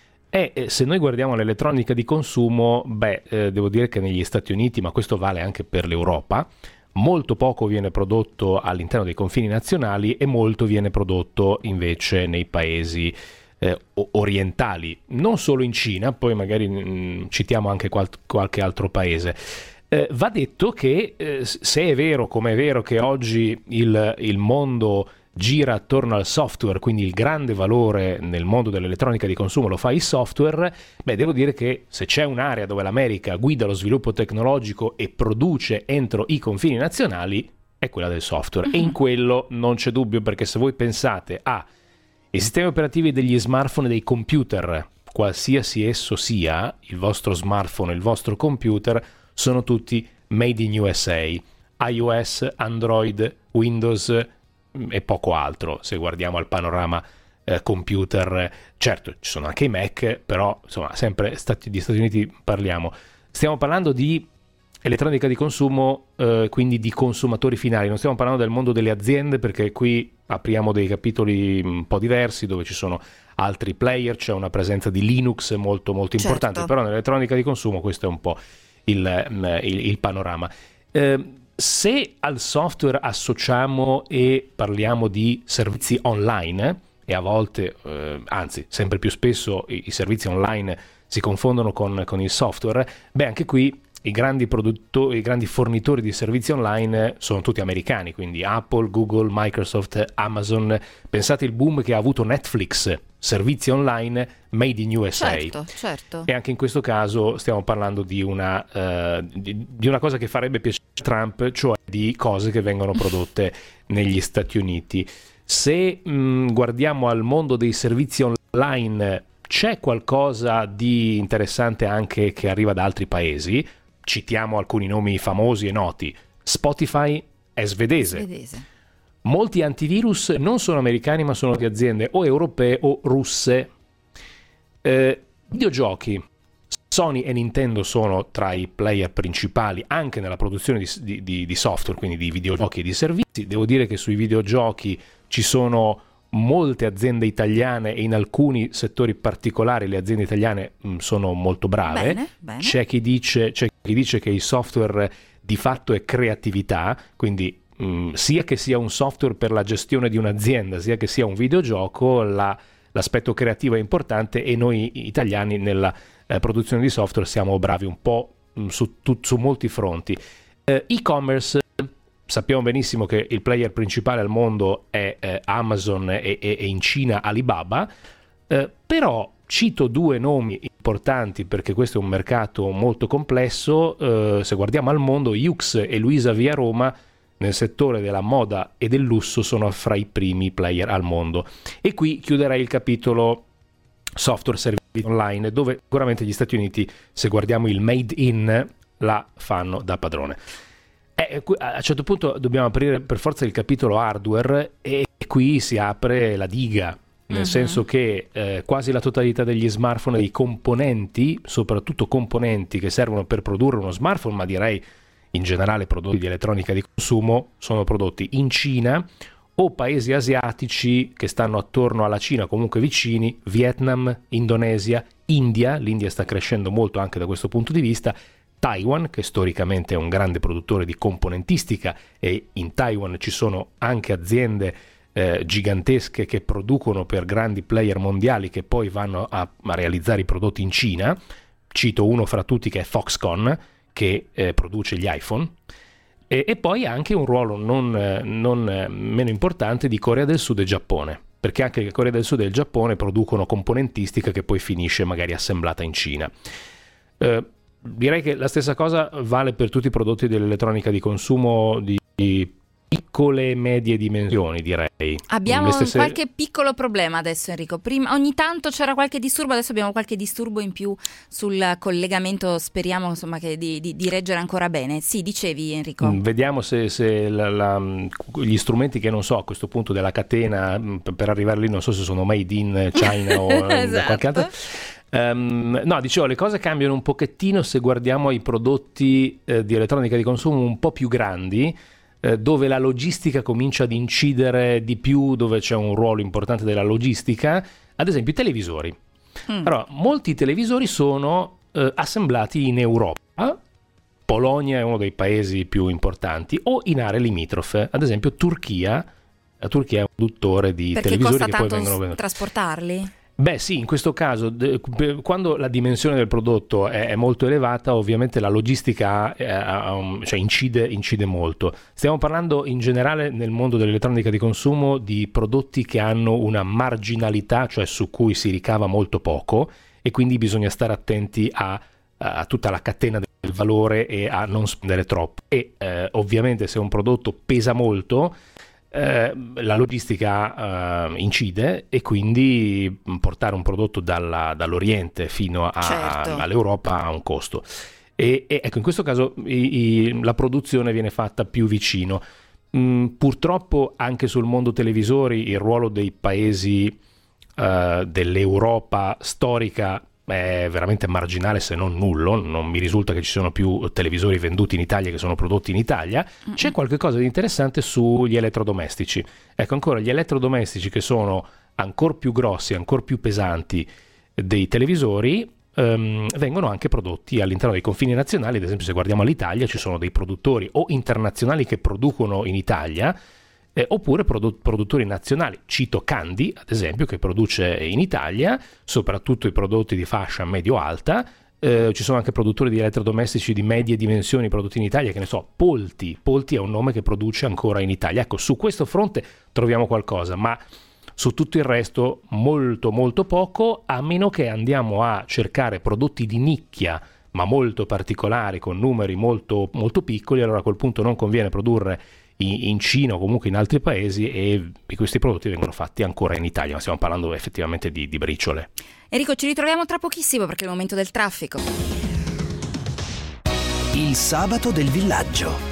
E eh, se noi guardiamo l'elettronica di consumo, beh, eh, devo dire che negli Stati Uniti, ma questo vale anche per l'Europa, molto poco viene prodotto all'interno dei confini nazionali e molto viene prodotto invece nei paesi eh, orientali, non solo in Cina, poi magari mh, citiamo anche qual- qualche altro paese. Eh, va detto che eh, se è vero, come è vero che oggi il, il mondo gira attorno al software, quindi il grande valore nel mondo dell'elettronica di consumo lo fa il software, beh, devo dire che se c'è un'area dove l'America guida lo sviluppo tecnologico e produce entro i confini nazionali, è quella del software. Mm-hmm. E in quello non c'è dubbio, perché se voi pensate ai sistemi operativi degli smartphone e dei computer, qualsiasi esso sia, il vostro smartphone e il vostro computer, sono tutti made in U S A, iOS, Android, Windows e poco altro. Se guardiamo al panorama eh, computer, certo ci sono anche i Mac, però insomma sempre stati, di Stati Uniti parliamo. Stiamo parlando di elettronica di consumo, eh, quindi di consumatori finali, non stiamo parlando del mondo delle aziende, perché qui apriamo dei capitoli un po' diversi dove ci sono altri player, c'è una presenza di Linux molto molto importante, certo. Però nell'elettronica di consumo questo è un po' il, il, il panorama. Eh, Se al software associamo e parliamo di servizi online, e a volte, eh, anzi sempre più spesso i, i servizi online si confondono con, con il software, beh anche qui i grandi produttori, i grandi fornitori di servizi online sono tutti americani, quindi Apple, Google, Microsoft, Amazon. Pensate il boom che ha avuto Netflix, servizi online made in U S A. Certo, certo. E anche in questo caso stiamo parlando di una, uh, di, di una cosa che farebbe piacere a Trump, cioè di cose che vengono prodotte negli Stati Uniti. Se mh, guardiamo al mondo dei servizi online, c'è qualcosa di interessante anche che arriva da altri paesi. Citiamo alcuni nomi famosi e noti. Spotify è svedese. Svedese. Molti antivirus non sono americani, ma sono di aziende o europee o russe. Eh, videogiochi. Sony e Nintendo sono tra i player principali anche nella produzione di, di, di software, quindi di videogiochi e di servizi. Devo dire che sui videogiochi ci sono molte aziende italiane e in alcuni settori particolari le aziende italiane mh, sono molto brave. Bene, bene. C'è chi dice, c'è chi dice che il software di fatto è creatività, quindi mh, sia che sia un software per la gestione di un'azienda, sia che sia un videogioco, la, l'aspetto creativo è importante, e noi italiani nella eh, produzione di software siamo bravi un po' mh, su, tu, su molti fronti. Eh, e-commerce. Sappiamo benissimo che il player principale al mondo è eh, Amazon e, e, e in Cina Alibaba, eh, però cito due nomi importanti perché questo è un mercato molto complesso. Eh, se guardiamo al mondo, Yux e Luisa Via Roma nel settore della moda e del lusso sono fra i primi player al mondo. E qui chiuderei il capitolo software servizi online, dove sicuramente gli Stati Uniti, se guardiamo il made in, la fanno da padrone. Eh, a un certo punto dobbiamo aprire per forza il capitolo hardware, e qui si apre la diga, nel uh-huh. senso che eh, quasi la totalità degli smartphone, dei componenti, soprattutto componenti che servono per produrre uno smartphone, ma direi in generale prodotti di elettronica di consumo, sono prodotti in Cina o paesi asiatici che stanno attorno alla Cina, comunque vicini, Vietnam, Indonesia, India. L'India sta crescendo molto anche da questo punto di vista, Taiwan, che storicamente è un grande produttore di componentistica, e in Taiwan ci sono anche aziende eh, gigantesche che producono per grandi player mondiali che poi vanno a, a realizzare i prodotti in Cina. Cito uno fra tutti che è Foxconn, che eh, produce gli iPhone. E, e poi anche un ruolo non, non meno importante di Corea del Sud e Giappone, perché anche Corea del Sud e il Giappone producono componentistica che poi finisce magari assemblata in Cina. Eh, direi che la stessa cosa vale per tutti i prodotti dell'elettronica di consumo di, di piccole e medie dimensioni, direi. Abbiamo stesse... qualche piccolo problema adesso, Enrico. Prima, ogni tanto c'era qualche disturbo, adesso abbiamo qualche disturbo in più sul collegamento. Speriamo insomma che di, di, di reggere ancora bene. Sì, dicevi, Enrico. Vediamo se, se la, la, gli strumenti che non so a questo punto della catena per arrivare lì, non so se sono made in China o esatto. da qualche altra. Um, no, dicevo, le cose cambiano un pochettino se guardiamo i prodotti eh, di elettronica di consumo un po' più grandi, dove la logistica comincia ad incidere di più, dove c'è un ruolo importante della logistica, ad esempio i televisori. Mm. Allora, molti televisori sono eh, assemblati in Europa, Polonia è uno dei paesi più importanti, o in aree limitrofe, ad esempio Turchia. La Turchia è un produttore di Perché televisori costa che poi tanto vengono venduti. trasportarli? Beh sì, in questo caso de, quando la dimensione del prodotto è, è molto elevata, ovviamente la logistica è, um, cioè incide, incide molto. Stiamo parlando in generale nel mondo dell'elettronica di consumo di prodotti che hanno una marginalità, cioè su cui si ricava molto poco, e quindi bisogna stare attenti a, a tutta la catena del valore e a non spendere troppo. E eh, ovviamente se un prodotto pesa molto, Eh, la logistica eh, incide, e quindi portare un prodotto dalla, dall'Oriente fino a, certo. all'Europa ha un costo, e, e ecco, in questo caso i, i, la produzione viene fatta più vicino. Mm, purtroppo anche sul mondo televisori il ruolo dei paesi eh, dell'Europa storica è veramente marginale, se non nullo. Non mi risulta che ci siano più televisori venduti in Italia che sono prodotti in Italia. C'è qualche cosa di interessante sugli elettrodomestici. Ecco, ancora gli elettrodomestici che sono ancora più grossi, ancora più pesanti dei televisori, um, vengono anche prodotti all'interno dei confini nazionali. Ad esempio, se guardiamo all'Italia, ci sono dei produttori o internazionali che producono in Italia, Eh, oppure produ- produttori nazionali. Cito Candy, ad esempio, che produce in Italia soprattutto i prodotti di fascia medio-alta. Eh, ci sono anche produttori di elettrodomestici di medie dimensioni prodotti in Italia, che ne so, Polti. Polti è un nome che produce ancora in Italia. Ecco, su questo fronte troviamo qualcosa, ma su tutto il resto molto molto poco, a meno che andiamo a cercare prodotti di nicchia ma molto particolari, con numeri molto molto piccoli. Allora a quel punto non conviene produrre in Cina o comunque in altri paesi, e questi prodotti vengono fatti ancora in Italia, ma stiamo parlando effettivamente di, di briciole. Enrico, ci ritroviamo tra pochissimo perché è il momento del traffico. Il sabato del villaggio.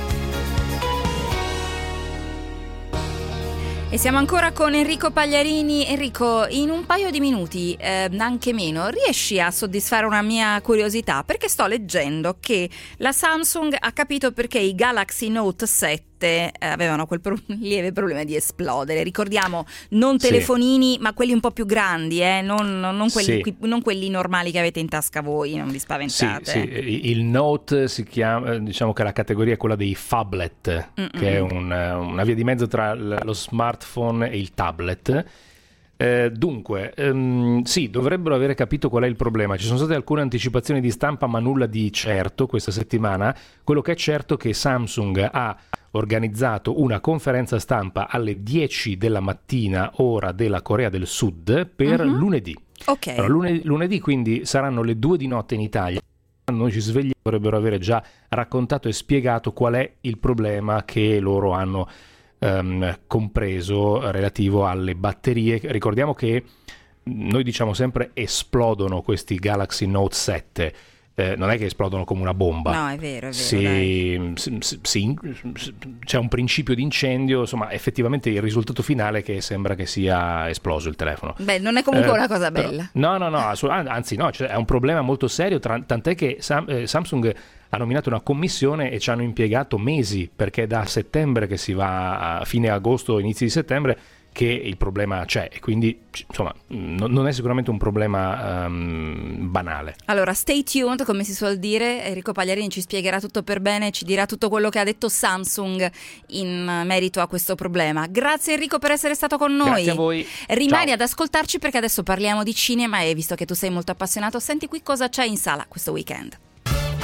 E siamo ancora con Enrico Pagliarini. Enrico, in un paio di minuti, eh, anche meno, riesci a soddisfare una mia curiosità? Perché sto leggendo che la Samsung ha capito perché i Galaxy Note sette avevano quel pro- lieve problema di esplodere. Ricordiamo, non telefonini, sì, ma quelli un po' più grandi, eh? non, non, non, quelli, sì. non quelli normali che avete in tasca voi, non vi spaventate. Sì, sì. Il Note si chiama, diciamo che la categoria è quella dei phablet, Mm-mm. che è un, una via di mezzo tra lo smartphone e il tablet. Eh, dunque, ehm, sì, dovrebbero avere capito qual è il problema. Ci sono state alcune anticipazioni di stampa, ma nulla di certo questa settimana. Quello che è certo è che Samsung ha organizzato una conferenza stampa alle dieci della mattina, ora della Corea del Sud, per uh-huh. lunedì. Ok. Allora, lunedì, lunedì quindi saranno le due di notte in Italia. Quando noi ci svegliamo dovrebbero avere già raccontato e spiegato qual è il problema che loro hanno Um, compreso relativo alle batterie. Ricordiamo che noi diciamo sempre esplodono questi Galaxy Note sette, eh, non è che esplodono come una bomba. No, è vero, è vero. Si, si, si, si, c'è un principio di incendio, insomma, effettivamente il risultato finale è che sembra che sia esploso il telefono. Beh, non è comunque eh, una cosa bella. Però, no, no, no, anzi no, cioè, è un problema molto serio, tra, tant'è che Sam, eh, Samsung ha nominato una commissione e ci hanno impiegato mesi, perché da settembre che si va a fine agosto, inizi di settembre, che il problema c'è, e quindi insomma non è sicuramente un problema um, banale. Allora stay tuned, come si suol dire. Enrico Pagliarini ci spiegherà tutto per bene, ci dirà tutto quello che ha detto Samsung in merito a questo problema. Grazie Enrico per essere stato con noi. Grazie a voi. Rimani Ciao. ad ascoltarci, perché adesso parliamo di cinema, e visto che tu sei molto appassionato, senti qui cosa c'è in sala questo weekend.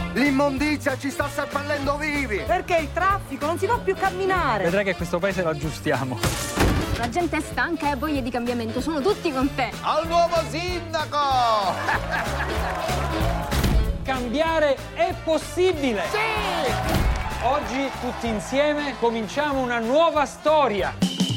L'immondizia ci sta seppellendo vivi! Perché il traffico, non si può più camminare! Vedrai che questo paese lo aggiustiamo. La gente è stanca e ha voglia di cambiamento, sono tutti con te! Al nuovo sindaco! Cambiare è possibile! Sì! Oggi tutti insieme cominciamo una nuova storia!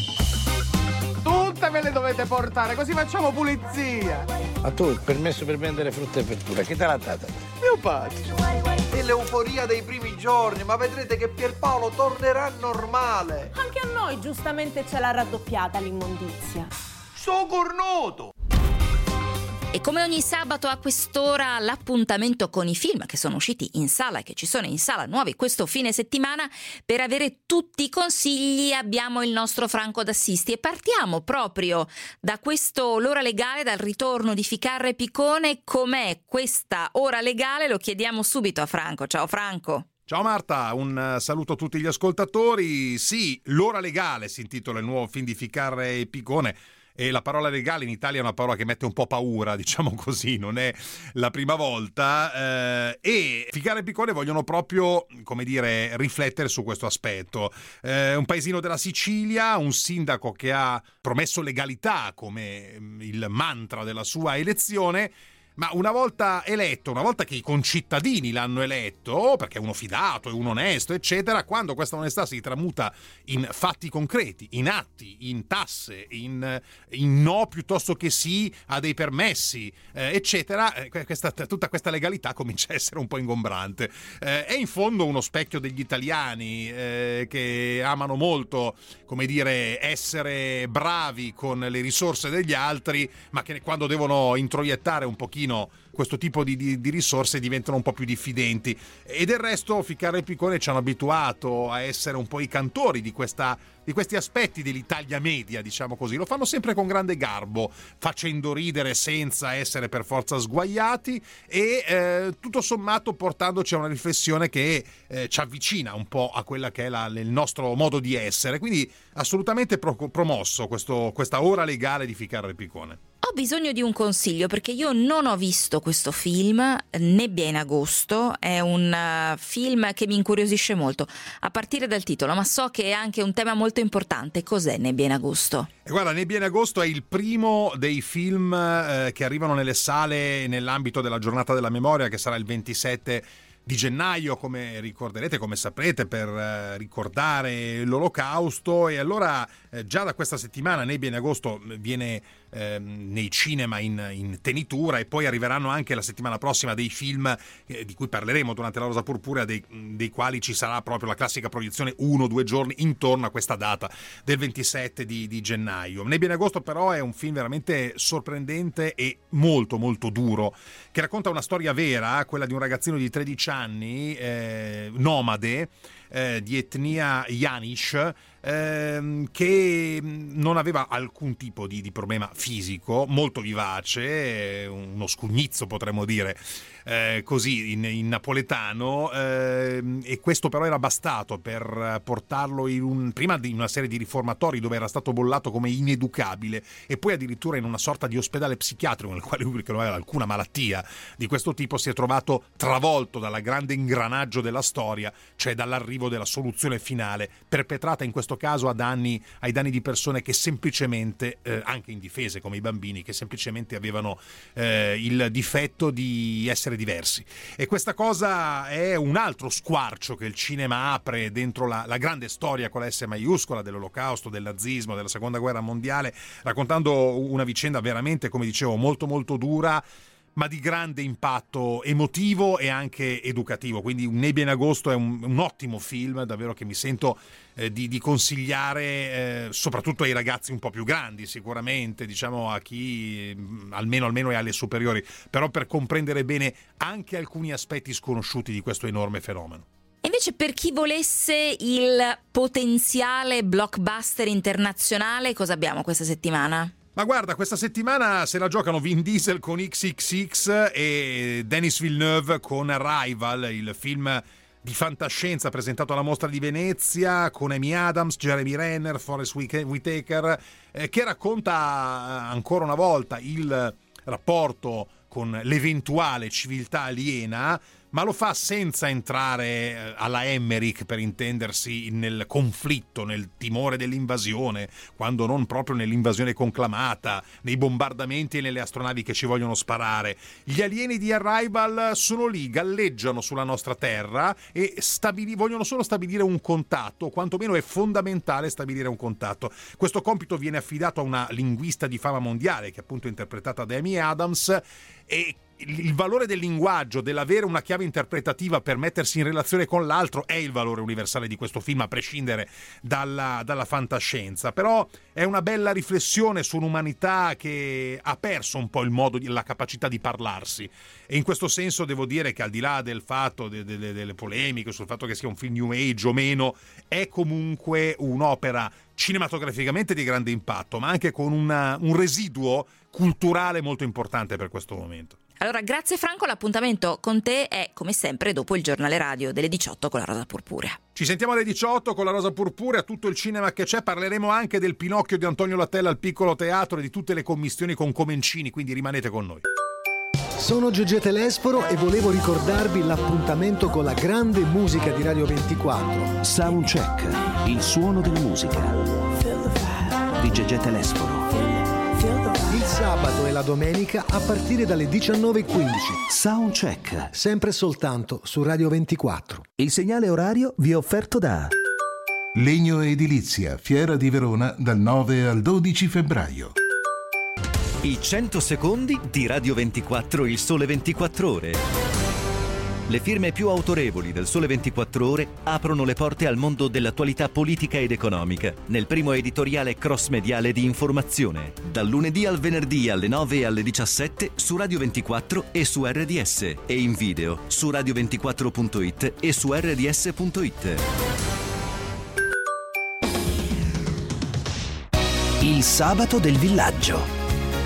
Tutte ve le dovete portare, così facciamo pulizia! Ma tu il permesso per vendere frutta e verdura, chi te l'ha data? Mio padre! È l'euforia dei primi giorni, ma vedrete che Pierpaolo tornerà normale! Anche a noi giustamente ce l'ha raddoppiata l'immondizia! So cornuto! E come ogni sabato a quest'ora l'appuntamento con i film che sono usciti in sala e che ci sono in sala nuovi questo fine settimana. Per avere tutti i consigli abbiamo il nostro Franco d'Assisti e partiamo proprio da questo L'ora legale, dal ritorno di Ficarra e Piccone. Com'è questa ora legale? Lo chiediamo subito a Franco. Ciao Franco. Ciao Marta, un saluto a tutti gli ascoltatori. Sì, L'ora legale si intitola il nuovo film di Ficarra e Piccone. E la parola legale in Italia è una parola che mette un po' paura, diciamo così, non è la prima volta, eh, e Ficarra e Piccone vogliono proprio, come dire, riflettere su questo aspetto. Eh, un paesino della Sicilia, un sindaco che ha promesso legalità come il mantra della sua elezione, ma una volta eletto, una volta che i concittadini l'hanno eletto, perché è uno fidato, è uno onesto, eccetera, quando questa onestà si tramuta in fatti concreti, in atti, in tasse, in, in no piuttosto che sì a dei permessi, eh, eccetera, eh, questa, tutta questa legalità comincia a essere un po' ingombrante. Eh, è in fondo uno specchio degli italiani eh, che amano molto, come dire, essere bravi con le risorse degli altri, ma che quando devono introiettare un pochino questo tipo di, di, di risorse diventano un po' più diffidenti. E del resto Ficarra e Piccone ci hanno abituato a essere un po' i cantori di questa di questi aspetti dell'Italia media, diciamo così. Lo fanno sempre con grande garbo, facendo ridere senza essere per forza sguaiati e eh, tutto sommato portandoci a una riflessione che eh, ci avvicina un po' a quella che è la, il nostro modo di essere. Quindi assolutamente pro- promosso questo, questa ora legale di Ficarra e Piccone. Ho bisogno di un consiglio perché io non ho visto questo film, Nebbia in agosto, è un uh, film che mi incuriosisce molto, a partire dal titolo, ma so che è anche un tema molto importante. Cos'è Nebbia in agosto? E guarda, Nebbia in agosto è il primo dei film eh, che arrivano nelle sale nell'ambito della giornata della memoria, che sarà il ventisette di gennaio, come ricorderete, come saprete, per eh, ricordare l'Olocausto. E allora eh, già da questa settimana Nebbia in agosto viene eh, nei cinema in, in tenitura, e poi arriveranno anche la settimana prossima dei film eh, di cui parleremo durante la Rosa Purpurea, dei, dei quali ci sarà proprio la classica proiezione uno o due giorni intorno a questa data del ventisette di, di gennaio. Nebbia in agosto però è un film veramente sorprendente e molto molto duro, che racconta una storia vera, quella di un ragazzino di tredici anni, eh, nomade, eh, di etnia Yanish, eh, che non aveva alcun tipo di, di problema fisico, molto vivace, uno scugnizzo potremmo dire, eh, così in, in napoletano, eh, e questo però era bastato per portarlo in un, prima in una serie di riformatori dove era stato bollato come ineducabile, e poi addirittura in una sorta di ospedale psichiatrico nel quale lui, che non aveva alcuna malattia di questo tipo, si è trovato travolto dalla grande ingranaggio della storia, cioè dall'arrivo della soluzione finale, perpetrata in questo caso a danni, ai danni di persone che semplicemente, eh, anche indifese come i bambini, che semplicemente avevano eh, il difetto di essere diversi. E questa cosa è un altro squarcio che il cinema apre dentro la, la grande storia con la S maiuscola dell'Olocausto, del nazismo, della Seconda Guerra Mondiale, raccontando una vicenda veramente, come dicevo, molto molto dura, ma di grande impatto emotivo e anche educativo. Quindi Nebbia in agosto è un, un ottimo film, davvero, che mi sento eh, di, di consigliare eh, soprattutto ai ragazzi un po' più grandi, sicuramente, diciamo a chi almeno, almeno è alle superiori, però per comprendere bene anche alcuni aspetti sconosciuti di questo enorme fenomeno. E invece per chi volesse il potenziale blockbuster internazionale, cosa abbiamo questa settimana? Ma guarda, questa settimana se la giocano Vin Diesel con X X X e Denis Villeneuve con Arrival, il film di fantascienza presentato alla Mostra di Venezia con Amy Adams, Jeremy Renner, Forest Whitaker, eh, che racconta ancora una volta il rapporto con l'eventuale civiltà aliena, ma lo fa senza entrare alla Emmerich, per intendersi, nel conflitto, nel timore dell'invasione, quando non proprio nell'invasione conclamata, nei bombardamenti e nelle astronavi che ci vogliono sparare. Gli alieni di Arrival sono lì, galleggiano sulla nostra terra e stabili- vogliono solo stabilire un contatto, o quantomeno è fondamentale stabilire un contatto. Questo compito viene affidato a una linguista di fama mondiale, che è appunto interpretata da Amy Adams, e il valore del linguaggio, dell'avere una chiave interpretativa per mettersi in relazione con l'altro, è il valore universale di questo film, a prescindere dalla, dalla fantascienza. Però è una bella riflessione su un'umanità che ha perso un po' il modo, la capacità di parlarsi, e in questo senso devo dire che, al di là del fatto de, de, de, delle polemiche sul fatto che sia un film New Age o meno, è comunque un'opera cinematograficamente di grande impatto, ma anche con una, un residuo culturale molto importante per questo momento. Allora, grazie Franco, l'appuntamento con te è come sempre dopo il giornale radio delle diciotto con la Rosa Purpurea. Ci sentiamo alle diciotto con la Rosa Purpurea, tutto il cinema che c'è, parleremo anche del Pinocchio di Antonio Lattella al Piccolo Teatro e di tutte le commissioni con Comencini, quindi rimanete con noi. Sono Gigi Telesforo e volevo ricordarvi l'appuntamento con la grande musica di Radio ventiquattro. Soundcheck, il suono della musica di Gigi Telesforo. Il sabato e la domenica a partire dalle diciannove e quindici. Soundcheck, sempre soltanto su Radio ventiquattro. Il segnale orario vi è offerto da Legno Edilizia, Fiera di Verona, dal nove al dodici febbraio. I cento secondi di Radio ventiquattro, il Sole ventiquattro Ore. Le firme più autorevoli del Sole ventiquattro Ore aprono le porte al mondo dell'attualità politica ed economica nel primo editoriale cross-mediale di informazione, dal lunedì al venerdì alle nove e alle diciassette su Radio ventiquattro e su R D S, e in video su radio ventiquattro punto it e su R D S punto it. Il sabato del villaggio.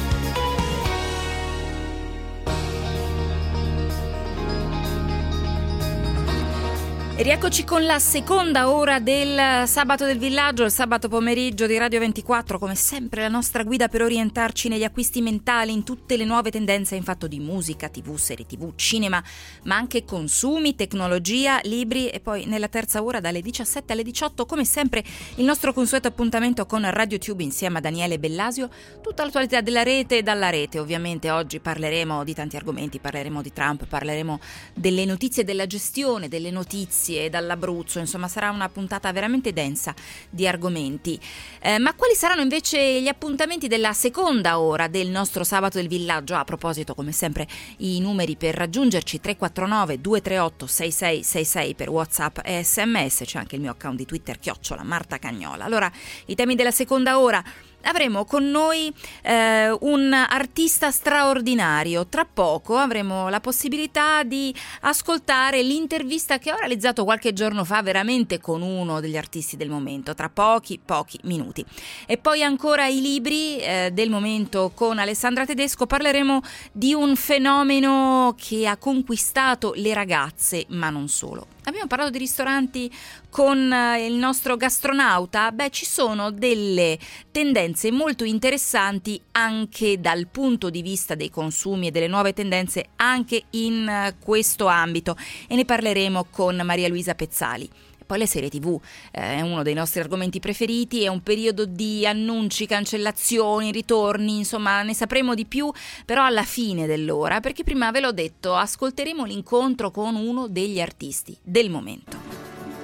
E rieccoci con la seconda ora del sabato del villaggio, il sabato pomeriggio di Radio ventiquattro, come sempre la nostra guida per orientarci negli acquisti mentali, in tutte le nuove tendenze in fatto di musica, tv, serie tv, cinema, ma anche consumi, tecnologia, libri, e poi nella terza ora dalle diciassette alle diciotto, come sempre il nostro consueto appuntamento con RadioTube insieme a Daniele Bellasio, tutta l'attualità della rete e dalla rete. Ovviamente oggi parleremo di tanti argomenti, parleremo di Trump, parleremo delle notizie della gestione, delle notizie dall'Abruzzo, insomma sarà una puntata veramente densa di argomenti. Eh, ma quali saranno invece gli appuntamenti della seconda ora del nostro sabato del villaggio? A proposito, come sempre, i numeri per raggiungerci: tre quattro nove due tre otto sei sei sei sei per WhatsApp e S M S, c'è anche il mio account di Twitter, chiocciola Marta Cagnola. Allora, i temi della seconda ora: avremo con noi eh, un artista straordinario. Tra poco avremo la possibilità di ascoltare l'intervista che ho realizzato qualche giorno fa veramente con uno degli artisti del momento, tra pochi pochi minuti. E poi ancora i libri eh, del momento con Alessandra Tedesco. Parleremo di un fenomeno che ha conquistato le ragazze, ma non solo. Abbiamo parlato di ristoranti con il nostro gastronauta. Beh, ci sono delle tendenze molto interessanti anche dal punto di vista dei consumi e delle nuove tendenze anche in questo ambito, e ne parleremo con Maria Luisa Pezzali. Poi le serie tv eh, è uno dei nostri argomenti preferiti, è un periodo di annunci, cancellazioni, ritorni, insomma ne sapremo di più però alla fine dell'ora, perché prima ve l'ho detto, ascolteremo l'incontro con uno degli artisti del momento.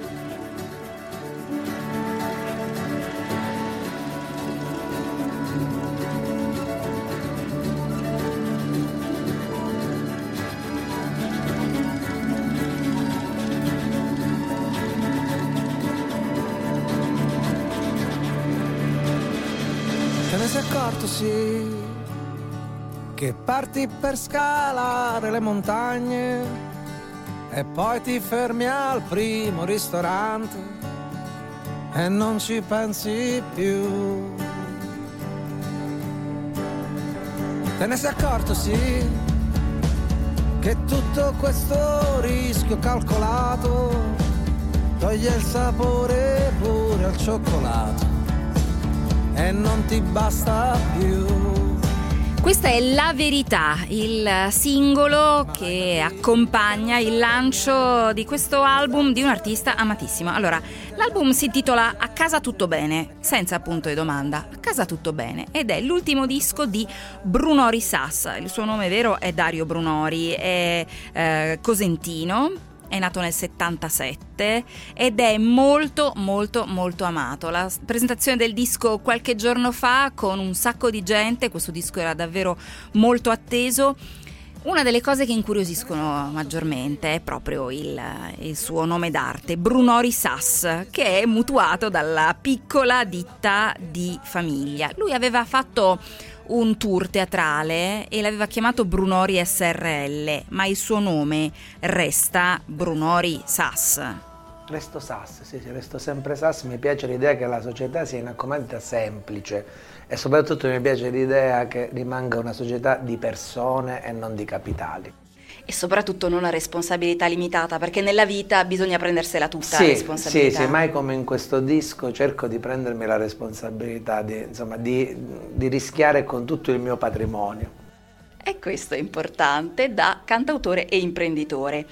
Si è accorto sì che parti per scalare le montagne e poi ti fermi al primo ristorante e non ci pensi più. Te ne sei accorto sì che tutto questo rischio calcolato toglie il sapore pure al cioccolato e non ti basta più. Questa è La Verità, il singolo che accompagna il lancio di questo album di un artista amatissimo. Allora, l'album si intitola A casa tutto bene, senza punto di domanda, A casa tutto bene, ed è l'ultimo disco di Brunori Sass. Il suo nome vero è Dario Brunori, è eh, cosentino. È nato nel settantasette ed è molto molto molto amato. La presentazione del disco qualche giorno fa con un sacco di gente, questo disco era davvero molto atteso. Una delle cose che incuriosiscono maggiormente è proprio il, il suo nome d'arte, Brunori Sass, che è mutuato dalla piccola ditta di famiglia. Lui aveva fatto un tour teatrale e l'aveva chiamato Brunori S R L, ma il suo nome resta Brunori Sass. Resto Sass, sì, sì, resto sempre Sass. Mi piace l'idea che la società sia una comanda semplice e soprattutto mi piace l'idea che rimanga una società di persone e non di capitali. E soprattutto non a responsabilità limitata, perché nella vita bisogna prendersela tutta, sì, la responsabilità. Sì, sì, mai come in questo disco cerco di prendermi la responsabilità di, insomma, di, di rischiare con tutto il mio patrimonio. E questo è importante da cantautore e imprenditore.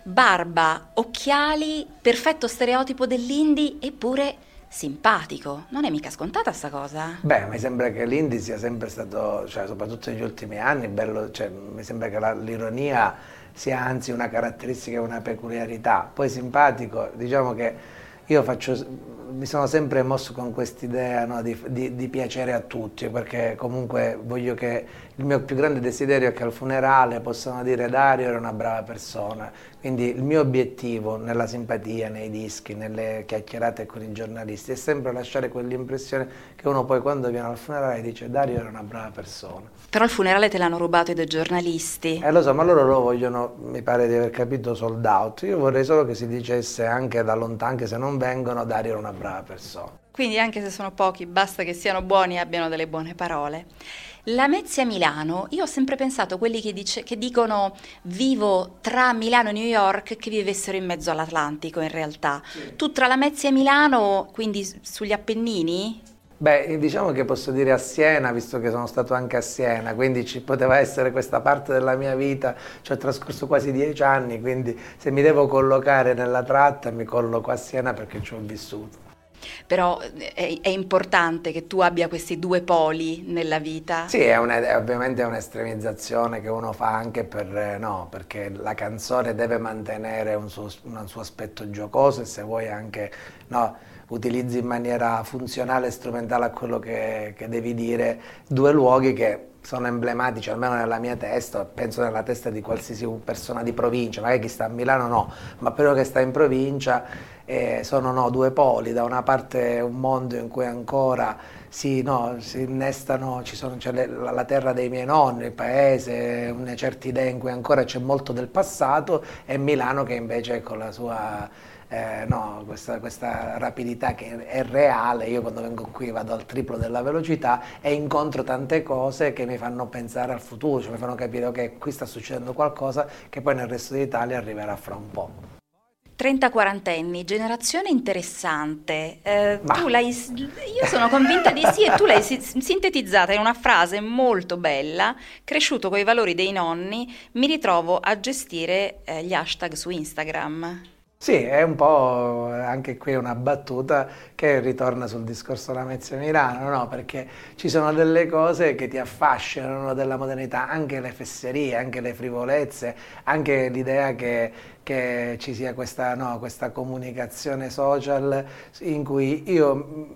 Barba, occhiali, perfetto stereotipo dell'indie, eppure simpatico. Non è mica scontata sta cosa? Beh, mi sembra che l'indie sia sempre stato, cioè soprattutto negli ultimi anni, bello, cioè, mi sembra che la, l'ironia sia anzi una caratteristica e una peculiarità. Poi simpatico, diciamo che io faccio, mi sono sempre mosso con quest'idea, no, di, di, di piacere a tutti, perché comunque voglio che il mio più grande desiderio è che al funerale possano dire Dario era una brava persona. Quindi il mio obiettivo nella simpatia, nei dischi, nelle chiacchierate con i giornalisti è sempre lasciare quell'impressione che uno poi quando viene al funerale dice Dario era una brava persona. Però il funerale te l'hanno rubato i due giornalisti. Eh lo so, ma loro lo vogliono, mi pare di aver capito, sold out. Io vorrei solo che si dicesse anche da lontano, anche se non vengono, Dario era una brava persona. Quindi anche se sono pochi, basta che siano buoni e abbiano delle buone parole. Lamezia Milano, io ho sempre pensato a quelli che, dice, che dicono vivo tra Milano e New York che vivessero in mezzo all'Atlantico in realtà. Sì. Tu tra Lamezia e Milano, quindi sugli Appennini? Beh, diciamo che posso dire a Siena, visto che sono stato anche a Siena, quindi ci poteva essere questa parte della mia vita, ci ho trascorso quasi dieci anni, quindi se mi devo collocare nella tratta mi colloco a Siena perché ci ho vissuto. Però è, è importante che tu abbia questi due poli nella vita. Sì, è, una, è ovviamente è un'estremizzazione che uno fa anche per, no, perché la canzone deve mantenere un suo, un suo aspetto giocoso e se vuoi anche, no, utilizzi in maniera funzionale e strumentale a quello che, che devi dire, due luoghi che sono emblematici, almeno nella mia testa, penso nella testa di qualsiasi persona di provincia, magari chi sta a Milano no, ma quello che sta in provincia eh, sono no, due poli, da una parte un mondo in cui ancora si, no, si innestano, ci sono, c'è le, la, la terra dei miei nonni, il paese, una certa idea in cui ancora c'è molto del passato, e Milano che invece con la sua... Eh, no, questa, questa rapidità che è reale, io quando vengo qui vado al triplo della velocità e incontro tante cose che mi fanno pensare al futuro, cioè mi fanno capire che qui sta succedendo qualcosa che poi nel resto d'Italia arriverà fra un po'. trenta quarantenni, generazione interessante. Eh, tu l'hai, io sono convinta di sì, e tu l'hai sintetizzata in una frase molto bella: cresciuto coi valori dei nonni, mi ritrovo a gestire eh, gli hashtag su Instagram. Sì, è un po' anche qui una battuta che ritorna sul discorso Lamezia Milano, no? Perché ci sono delle cose che ti affascinano della modernità, anche le fesserie, anche le frivolezze, anche l'idea che, che ci sia questa, no, questa comunicazione social in cui io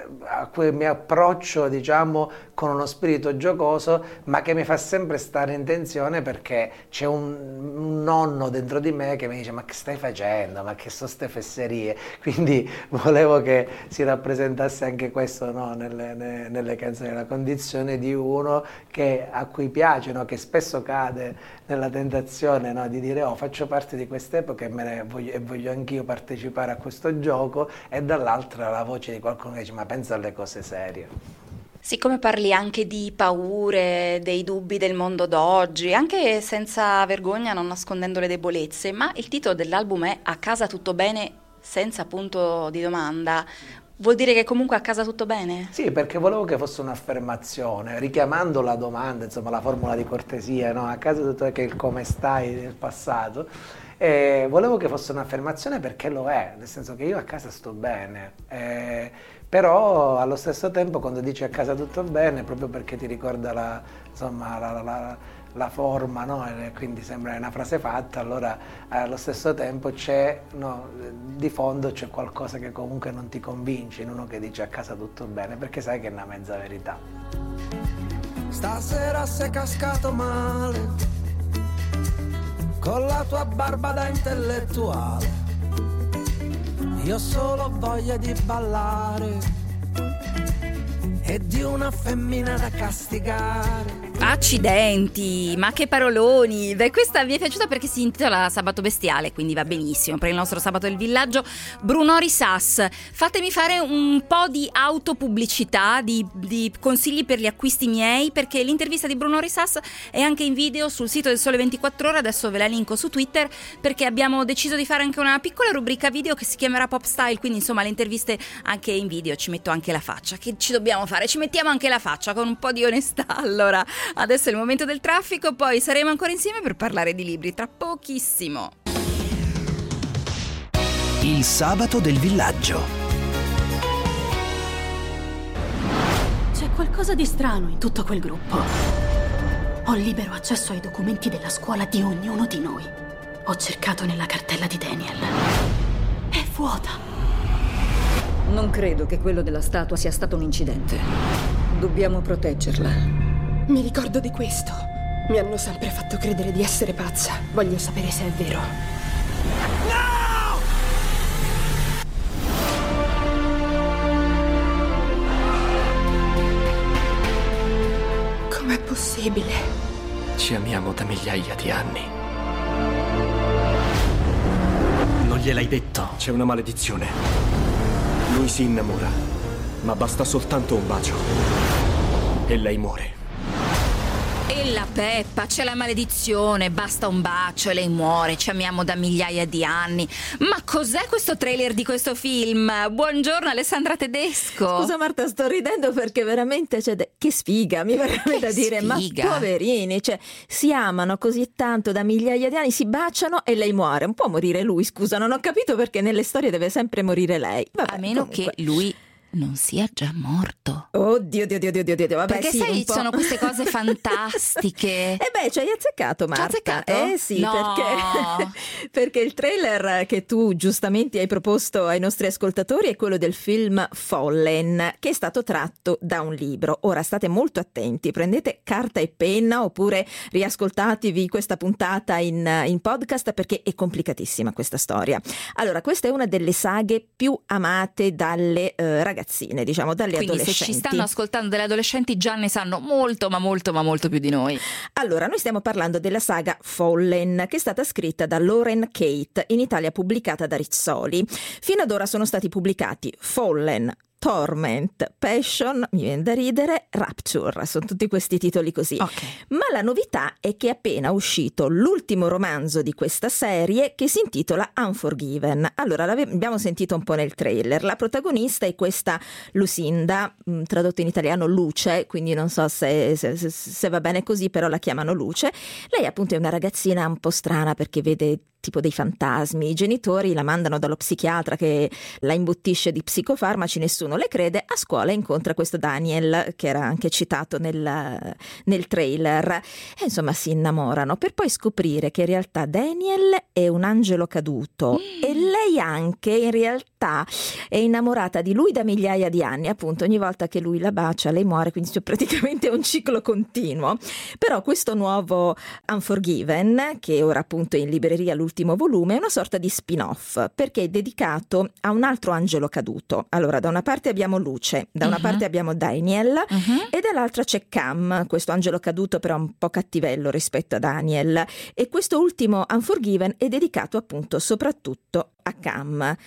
a cui mi approccio, diciamo, con uno spirito giocoso, ma che mi fa sempre stare in tensione perché c'è un, un nonno dentro di me che mi dice: ma che stai facendo? Ma che sono ste fesserie? Quindi volevo che si rappresentasse anche questo, no, nelle, nelle, nelle canzoni, la condizione di uno che, a cui piace, no, che spesso cade nella tentazione, no, di dire: oh, faccio parte di quest'epoca e, me ne voglio, e voglio anch'io partecipare a questo gioco, e dall'altra la voce di qualcuno che dice: ma pensa alle cose serie. Siccome parli anche di paure, dei dubbi del mondo d'oggi, anche senza vergogna, non nascondendo le debolezze, ma il titolo dell'album è A casa tutto bene, senza punto di domanda. Vuol dire che comunque a casa tutto bene? Sì, perché volevo che fosse un'affermazione, richiamando la domanda, insomma la formula di cortesia, no? A casa tutto che il come stai nel passato, eh, volevo che fosse un'affermazione perché lo è, nel senso che io a casa sto bene, eh, però allo stesso tempo quando dici a casa tutto bene, proprio perché ti ricorda la, insomma, la, la, la la forma, no? E quindi sembra una frase fatta, allora allo stesso tempo c'è, no, di fondo c'è qualcosa che comunque non ti convince in uno che dice a casa tutto bene, perché sai che è una mezza verità. Stasera sei cascato male, con la tua barba da intellettuale, io ho solo voglia di ballare e di una femmina da castigare. Accidenti, ma che paroloni! Beh, questa mi è piaciuta perché si intitola Sabato Bestiale, quindi va benissimo per il nostro Sabato del Villaggio. Brunori Sass, fatemi fare un po' di autopubblicità, di, di consigli per gli acquisti miei, perché l'intervista di Brunori Sass è anche in video sul sito del Sole ventiquattro Ore, adesso ve la linko su Twitter, perché abbiamo deciso di fare anche una piccola rubrica video che si chiamerà Pop Style, quindi insomma le interviste anche in video, ci metto anche la faccia, che ci dobbiamo fare? Ci mettiamo anche la faccia con un po' di onestà, allora... Adesso è il momento del traffico, poi saremo ancora insieme per parlare di libri tra pochissimo. Il sabato del villaggio. C'è qualcosa di strano in tutto quel gruppo. Ho libero accesso ai documenti della scuola di ognuno di noi. Ho cercato nella cartella di Daniel. È vuota. Non credo che quello della statua sia stato un incidente. Dobbiamo proteggerla. Mi ricordo di questo. Mi hanno sempre fatto credere di essere pazza. Voglio sapere se è vero. No! Com'è possibile? Ci amiamo da migliaia di anni. Non gliel'hai detto? C'è una maledizione. Lui si innamora, ma basta soltanto un bacio. E lei muore. E la Peppa, c'è la maledizione, basta un bacio e lei muore, ci amiamo da migliaia di anni. Ma cos'è questo trailer di questo film? Buongiorno Alessandra Tedesco. Scusa Marta, sto ridendo perché veramente cioè, che sfiga, mi verrebbe da dire, sfiga. Ma poverini, cioè, si amano così tanto da migliaia di anni, si baciano e lei muore. Un può morire lui, scusa, non ho capito perché nelle storie deve sempre morire lei. Vabbè, a meno comunque. che lui non sia già morto. Oddio, Dio, Dio, Dio, Dio, Dio. Vabbè, perché sì, sai, un po'. sono queste cose fantastiche. E beh, ci hai azzeccato, Marta. Ci hai azzeccato? Eh sì, no. perché, perché il trailer che tu giustamente hai proposto ai nostri ascoltatori è quello del film Fallen, che è stato tratto da un libro. Ora state molto attenti, prendete carta e penna oppure riascoltatevi questa puntata in, in podcast perché è complicatissima questa storia. Allora, questa è una delle saghe più amate dalle eh, ragazzine, diciamo, dalle Quindi adolescenti. se ci stanno ascoltando delle adolescenti già ne sanno molto ma molto ma molto più di noi. Allora, noi stiamo parlando della saga Fallen, che è stata scritta da Lauren Kate, in Italia pubblicata da Rizzoli. Fino ad ora sono stati pubblicati Fallen, Torment, Passion, mi viene da ridere, Rapture, sono tutti questi titoli così. Okay. Ma la novità è che è appena uscito l'ultimo romanzo di questa serie che si intitola Unforgiven. Allora, l'abbiamo sentito un po' nel trailer. La protagonista è questa Lucinda, tradotto in italiano Luce, quindi non so se, se, se, se va bene così, però la chiamano Luce. Lei appunto è una ragazzina un po' strana perché vede tipo dei fantasmi, i genitori la mandano dallo psichiatra che la imbottisce di psicofarmaci, nessuno le crede, a scuola incontra questo Daniel che era anche citato nel, nel trailer e insomma si innamorano per poi scoprire che in realtà Daniel è un angelo caduto mm. e lei anche in realtà è innamorata di lui da migliaia di anni, appunto ogni volta che lui la bacia lei muore, quindi c'è praticamente un ciclo continuo. Però questo nuovo Unforgiven, che ora appunto è in libreria l'ultimo volume, è una sorta di spin-off perché è dedicato a un altro angelo caduto. Allora, da una parte abbiamo Luce, da una uh-huh. parte abbiamo Daniel uh-huh. e dall'altra c'è Cam, questo angelo caduto però un po' cattivello rispetto a Daniel, e questo ultimo Unforgiven è dedicato appunto soprattutto a Cam,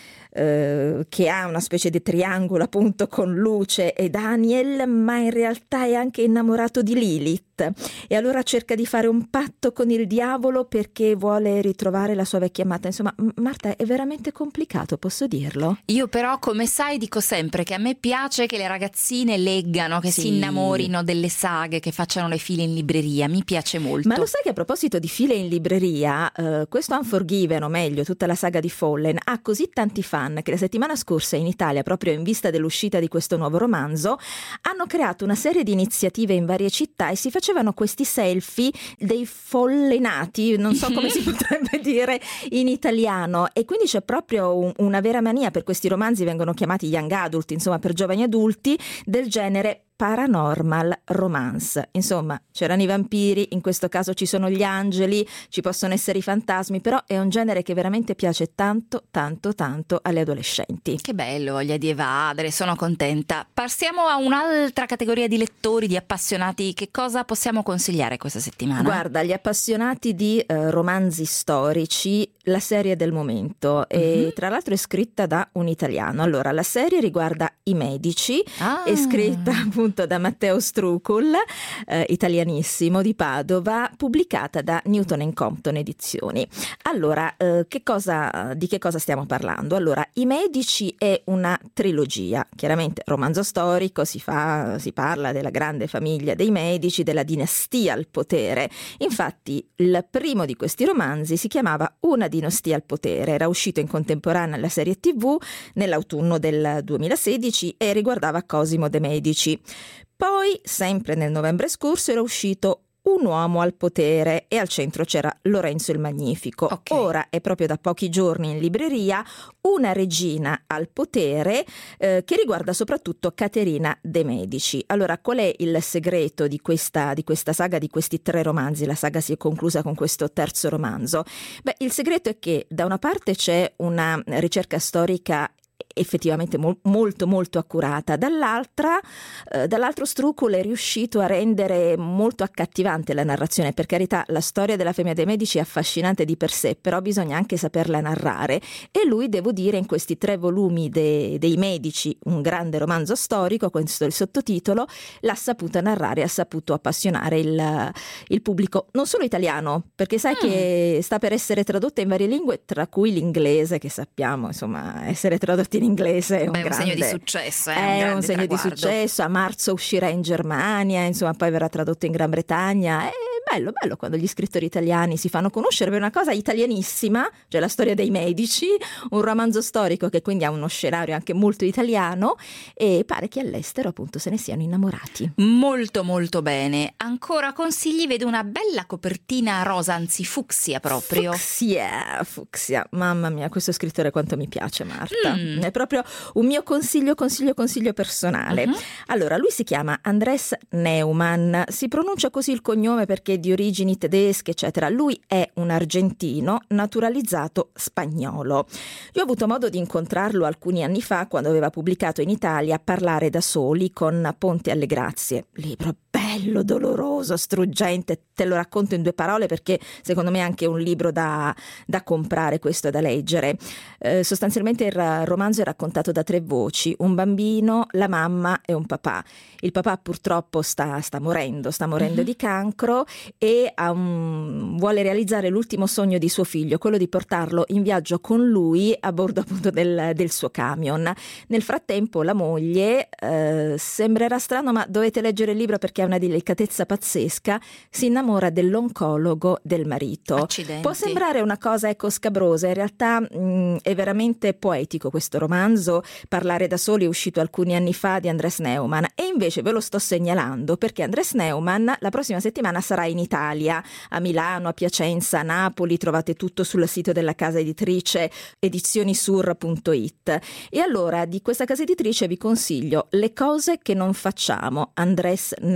eh, che ha una specie di triangolo appunto con Luce e Daniel, ma in realtà è anche innamorato di Lilith, e allora cerca di fare un patto con il diavolo perché vuole ritrovare la sua vecchia amata. Insomma, Marta, è veramente complicato, posso dirlo? Io però, come sai, dico sempre che a me piace che le ragazzine leggano, che Sì. si innamorino delle saghe, che facciano le file in libreria, mi piace molto. Ma lo sai che a proposito di file in libreria, eh, questo Unforgiven, o meglio tutta la saga di Fallen, ha così tanti fan che la settimana scorsa in Italia, proprio in vista dell'uscita di questo nuovo romanzo, hanno creato una serie di iniziative in varie città e si facevano questi selfie dei follenati, non so come si potrebbe dire in italiano, e quindi c'è proprio un, una vera mania per questi romanzi, vengono chiamati young adult, insomma per giovani adulti, del genere paranormal romance. Insomma, c'erano i vampiri, in questo caso ci sono gli angeli, ci possono essere i fantasmi, però è un genere che veramente piace tanto, tanto, tanto alle adolescenti. Che bello, voglia di evadere, sono contenta. Passiamo a un'altra categoria di lettori, di appassionati. Che cosa possiamo consigliare questa settimana? Guarda, gli appassionati di eh, romanzi storici, la serie del momento, e Mm-hmm. tra l'altro è scritta da un italiano. Allora, la serie riguarda i Medici, Ah. è scritta appunto da Matteo Strucul, eh, italianissimo di Padova, pubblicata da Newton and Compton Edizioni. Allora, eh, che cosa, di che cosa stiamo parlando? Allora, I Medici è una trilogia, chiaramente romanzo storico, si fa, si parla della grande famiglia dei Medici, della dinastia al potere. Infatti, il primo di questi romanzi si chiamava Una dinastia al potere, era uscito in contemporanea alla serie tivù nell'autunno del duemilasedici e riguardava Cosimo de' Medici. Poi, sempre nel novembre scorso, era uscito Un uomo al potere e al centro c'era Lorenzo il Magnifico. Okay. Ora è proprio da pochi giorni in libreria Una regina al potere, eh, che riguarda soprattutto Caterina de' Medici. Allora, qual è il segreto di questa, di questa saga, di questi tre romanzi? La saga si è conclusa con questo terzo romanzo. Beh, il segreto è che da una parte c'è una ricerca storica effettivamente mo- molto molto accurata, dall'altra eh, dall'altro Strucul è riuscito a rendere molto accattivante la narrazione. Per carità, la storia della famiglia dei Medici è affascinante di per sé, però bisogna anche saperla narrare, e lui, devo dire, in questi tre volumi de- dei Medici, un grande romanzo storico, questo è il sottotitolo, l'ha saputa narrare, ha saputo appassionare il, il pubblico, non solo italiano, perché sai mm. che sta per essere tradotta in varie lingue, tra cui l'inglese, che sappiamo insomma essere tradotti in inglese è un, Beh, grande, un segno di successo, eh, è un, un segno traguardo. di successo. A marzo uscirà in Germania, insomma poi verrà tradotto in Gran Bretagna. È bello, bello quando gli scrittori italiani si fanno conoscere per una cosa italianissima, cioè la storia dei Medici, un romanzo storico che quindi ha uno scenario anche molto italiano, e pare che all'estero appunto se ne siano innamorati. Molto molto bene. Ancora consigli? Vedo una bella copertina rosa, anzi fucsia proprio. Fucsia, fucsia, mamma mia, questo scrittore quanto mi piace, Marta. Mm. È proprio un mio consiglio, consiglio, consiglio personale. Uh-huh. Allora, lui si chiama Andres Neumann, si pronuncia così il cognome perché è di origini tedesche, eccetera. Lui è un argentino naturalizzato spagnolo. Io ho avuto modo di incontrarlo alcuni anni fa, quando aveva pubblicato in Italia Parlare da soli con Ponte alle Grazie, libro bello, doloroso, struggente. Te lo racconto in due parole perché secondo me è anche un libro da, da comprare, questo da leggere. Eh, sostanzialmente il romanzo è raccontato da tre voci: un bambino, la mamma e un papà. Il papà purtroppo sta, sta morendo, sta morendo mm-hmm. di cancro, e ha un, vuole realizzare l'ultimo sogno di suo figlio, quello di portarlo in viaggio con lui a bordo appunto del, del suo camion. Nel frattempo la moglie, eh, sembrerà strano ma dovete leggere il libro perché ha una delicatezza pazzesca, si innamora dell'oncologo del marito. Accidenti. Può sembrare una cosa ecco scabrosa, in realtà mh, è veramente poetico questo romanzo. Parlare da soli è uscito alcuni anni fa, di Andres Neumann, e invece ve lo sto segnalando perché Andres Neumann la prossima settimana sarà in Italia, a Milano, a Piacenza, a Napoli. Trovate tutto sul sito della casa editrice edizionisur punto it. E allora di questa casa editrice vi consiglio Le cose che non facciamo, Andres Neumann,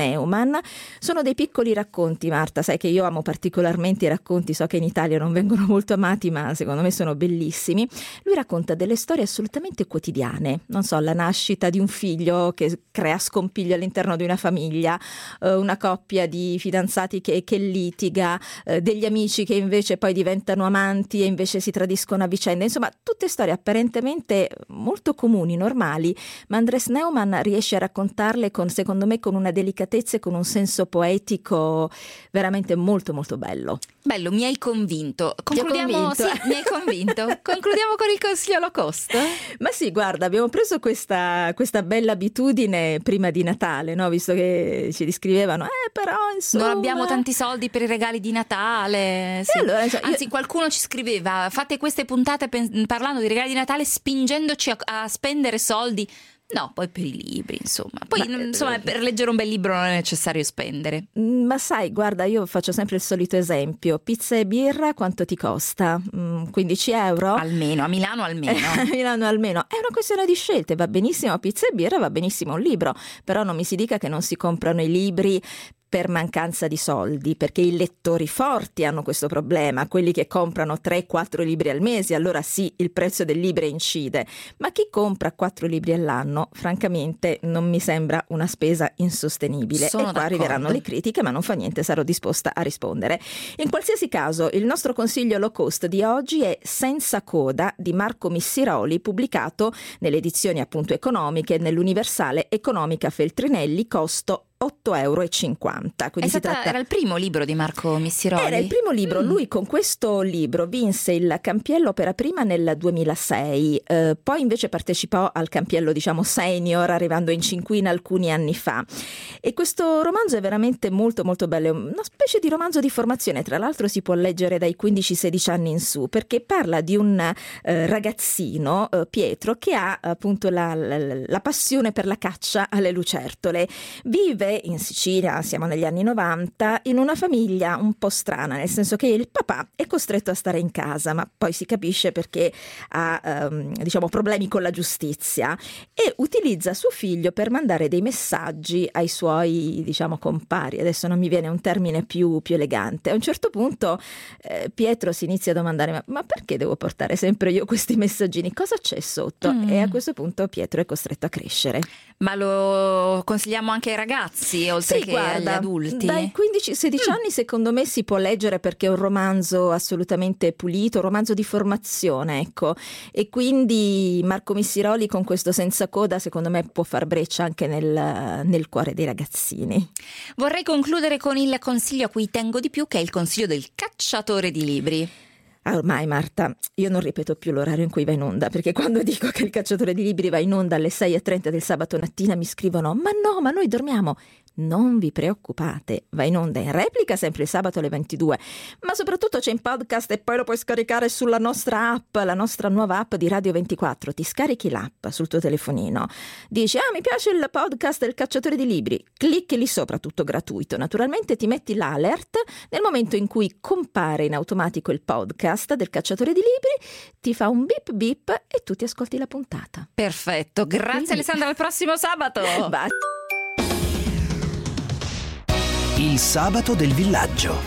Neumann. Sono dei piccoli racconti, Marta, sai che io amo particolarmente i racconti, so che in Italia non vengono molto amati, ma secondo me sono bellissimi. Lui racconta delle storie assolutamente quotidiane, non so, la nascita di un figlio che crea scompiglio all'interno di una famiglia, eh, una coppia di fidanzati che, che litiga, eh, degli amici che invece poi diventano amanti e invece si tradiscono a vicenda, insomma tutte storie apparentemente molto comuni, normali, ma Andres Neumann riesce a raccontarle con, secondo me, con una delicatezza e con un senso poetico veramente molto molto bello. Bello, mi hai convinto. Concludiamo, convinto? Sì, mi hai convinto. Concludiamo con il consiglio low cost. Ma sì, guarda, abbiamo preso questa, questa bella abitudine prima di Natale, no? Visto che ci descrivevano, eh però insomma... Non abbiamo tanti soldi per i regali di Natale. Sì. Allora, cioè, Anzi, io... qualcuno ci scriveva, fate queste puntate pen- parlando di regali di Natale spingendoci a, a spendere soldi. No, poi per i libri, insomma. Poi, ma, insomma, per leggere un bel libro non è necessario spendere. Ma sai, guarda, io faccio sempre il solito esempio. Pizza e birra quanto ti costa? quindici euro? Almeno, a Milano almeno. A Milano almeno. È una questione di scelte, va benissimo pizza e birra, va benissimo un libro. Però non mi si dica che non si comprano i libri per mancanza di soldi, perché i lettori forti hanno questo problema, quelli che comprano tre quattro libri al mese, allora sì, il prezzo del libro incide, ma chi compra quattro libri all'anno, francamente non mi sembra una spesa insostenibile. Sono e qua d'accordo. Arriveranno le critiche, ma non fa niente, sarò disposta a rispondere. In qualsiasi caso, il nostro consiglio low cost di oggi è Senza coda di Marco Missiroli, pubblicato nelle edizioni appunto economiche nell'Universale Economica Feltrinelli, costo otto euro e cinquanta. Quindi È stata, si tratta... Era il primo libro di Marco Missiroli? Era il primo libro. Mm. Lui con questo libro vinse il Campiello Opera Prima nel duemilasei, eh, poi invece partecipò al Campiello diciamo senior arrivando in cinquina alcuni anni fa. E questo romanzo è veramente molto molto bello, è una specie di romanzo di formazione, tra l'altro si può leggere dai quindici sedici anni in su, perché parla di un eh, ragazzino, eh, Pietro, che ha appunto la, la, la passione per la caccia alle lucertole. Vive in Sicilia, siamo negli anni novanta, in una famiglia un po' strana, nel senso che il papà è costretto a stare in casa, ma poi si capisce perché ha um, diciamo problemi con la giustizia, e utilizza suo figlio per mandare dei messaggi ai suoi diciamo compari. Adesso non mi viene un termine più, più elegante. A un certo punto eh, Pietro si inizia a domandare ma, ma perché devo portare sempre io questi messaggini? Cosa c'è sotto? Mm. E a questo punto Pietro è costretto a crescere. Ma lo consigliamo anche ai ragazzi, oltre sì, che guarda, agli adulti? Dai quindici sedici mm. anni secondo me si può leggere, perché è un romanzo assolutamente pulito, un romanzo di formazione, ecco. E quindi Marco Missiroli con questo Senza coda secondo me può far breccia anche nel, nel cuore dei ragazzini. Vorrei concludere con il consiglio a cui tengo di più, che è il consiglio del cacciatore di libri. Ormai Marta, io non ripeto più l'orario in cui va in onda, perché quando dico che il cacciatore di libri va in onda alle sei e trenta del sabato mattina mi scrivono ma no, ma noi dormiamo. Non vi preoccupate, va in onda in replica sempre il sabato alle ventidue, ma soprattutto c'è in podcast e poi lo puoi scaricare sulla nostra app, la nostra nuova app di Radio ventiquattro. Ti scarichi l'app sul tuo telefonino, dici ah mi piace il podcast del cacciatore di libri, clicchi lì sopra, tutto gratuito, naturalmente ti metti l'alert nel momento in cui compare in automatico il podcast del cacciatore di libri, ti fa un bip bip e tu ti ascolti la puntata. Perfetto, grazie. Quindi... Alessandra, al prossimo sabato. Bye. Il sabato del villaggio.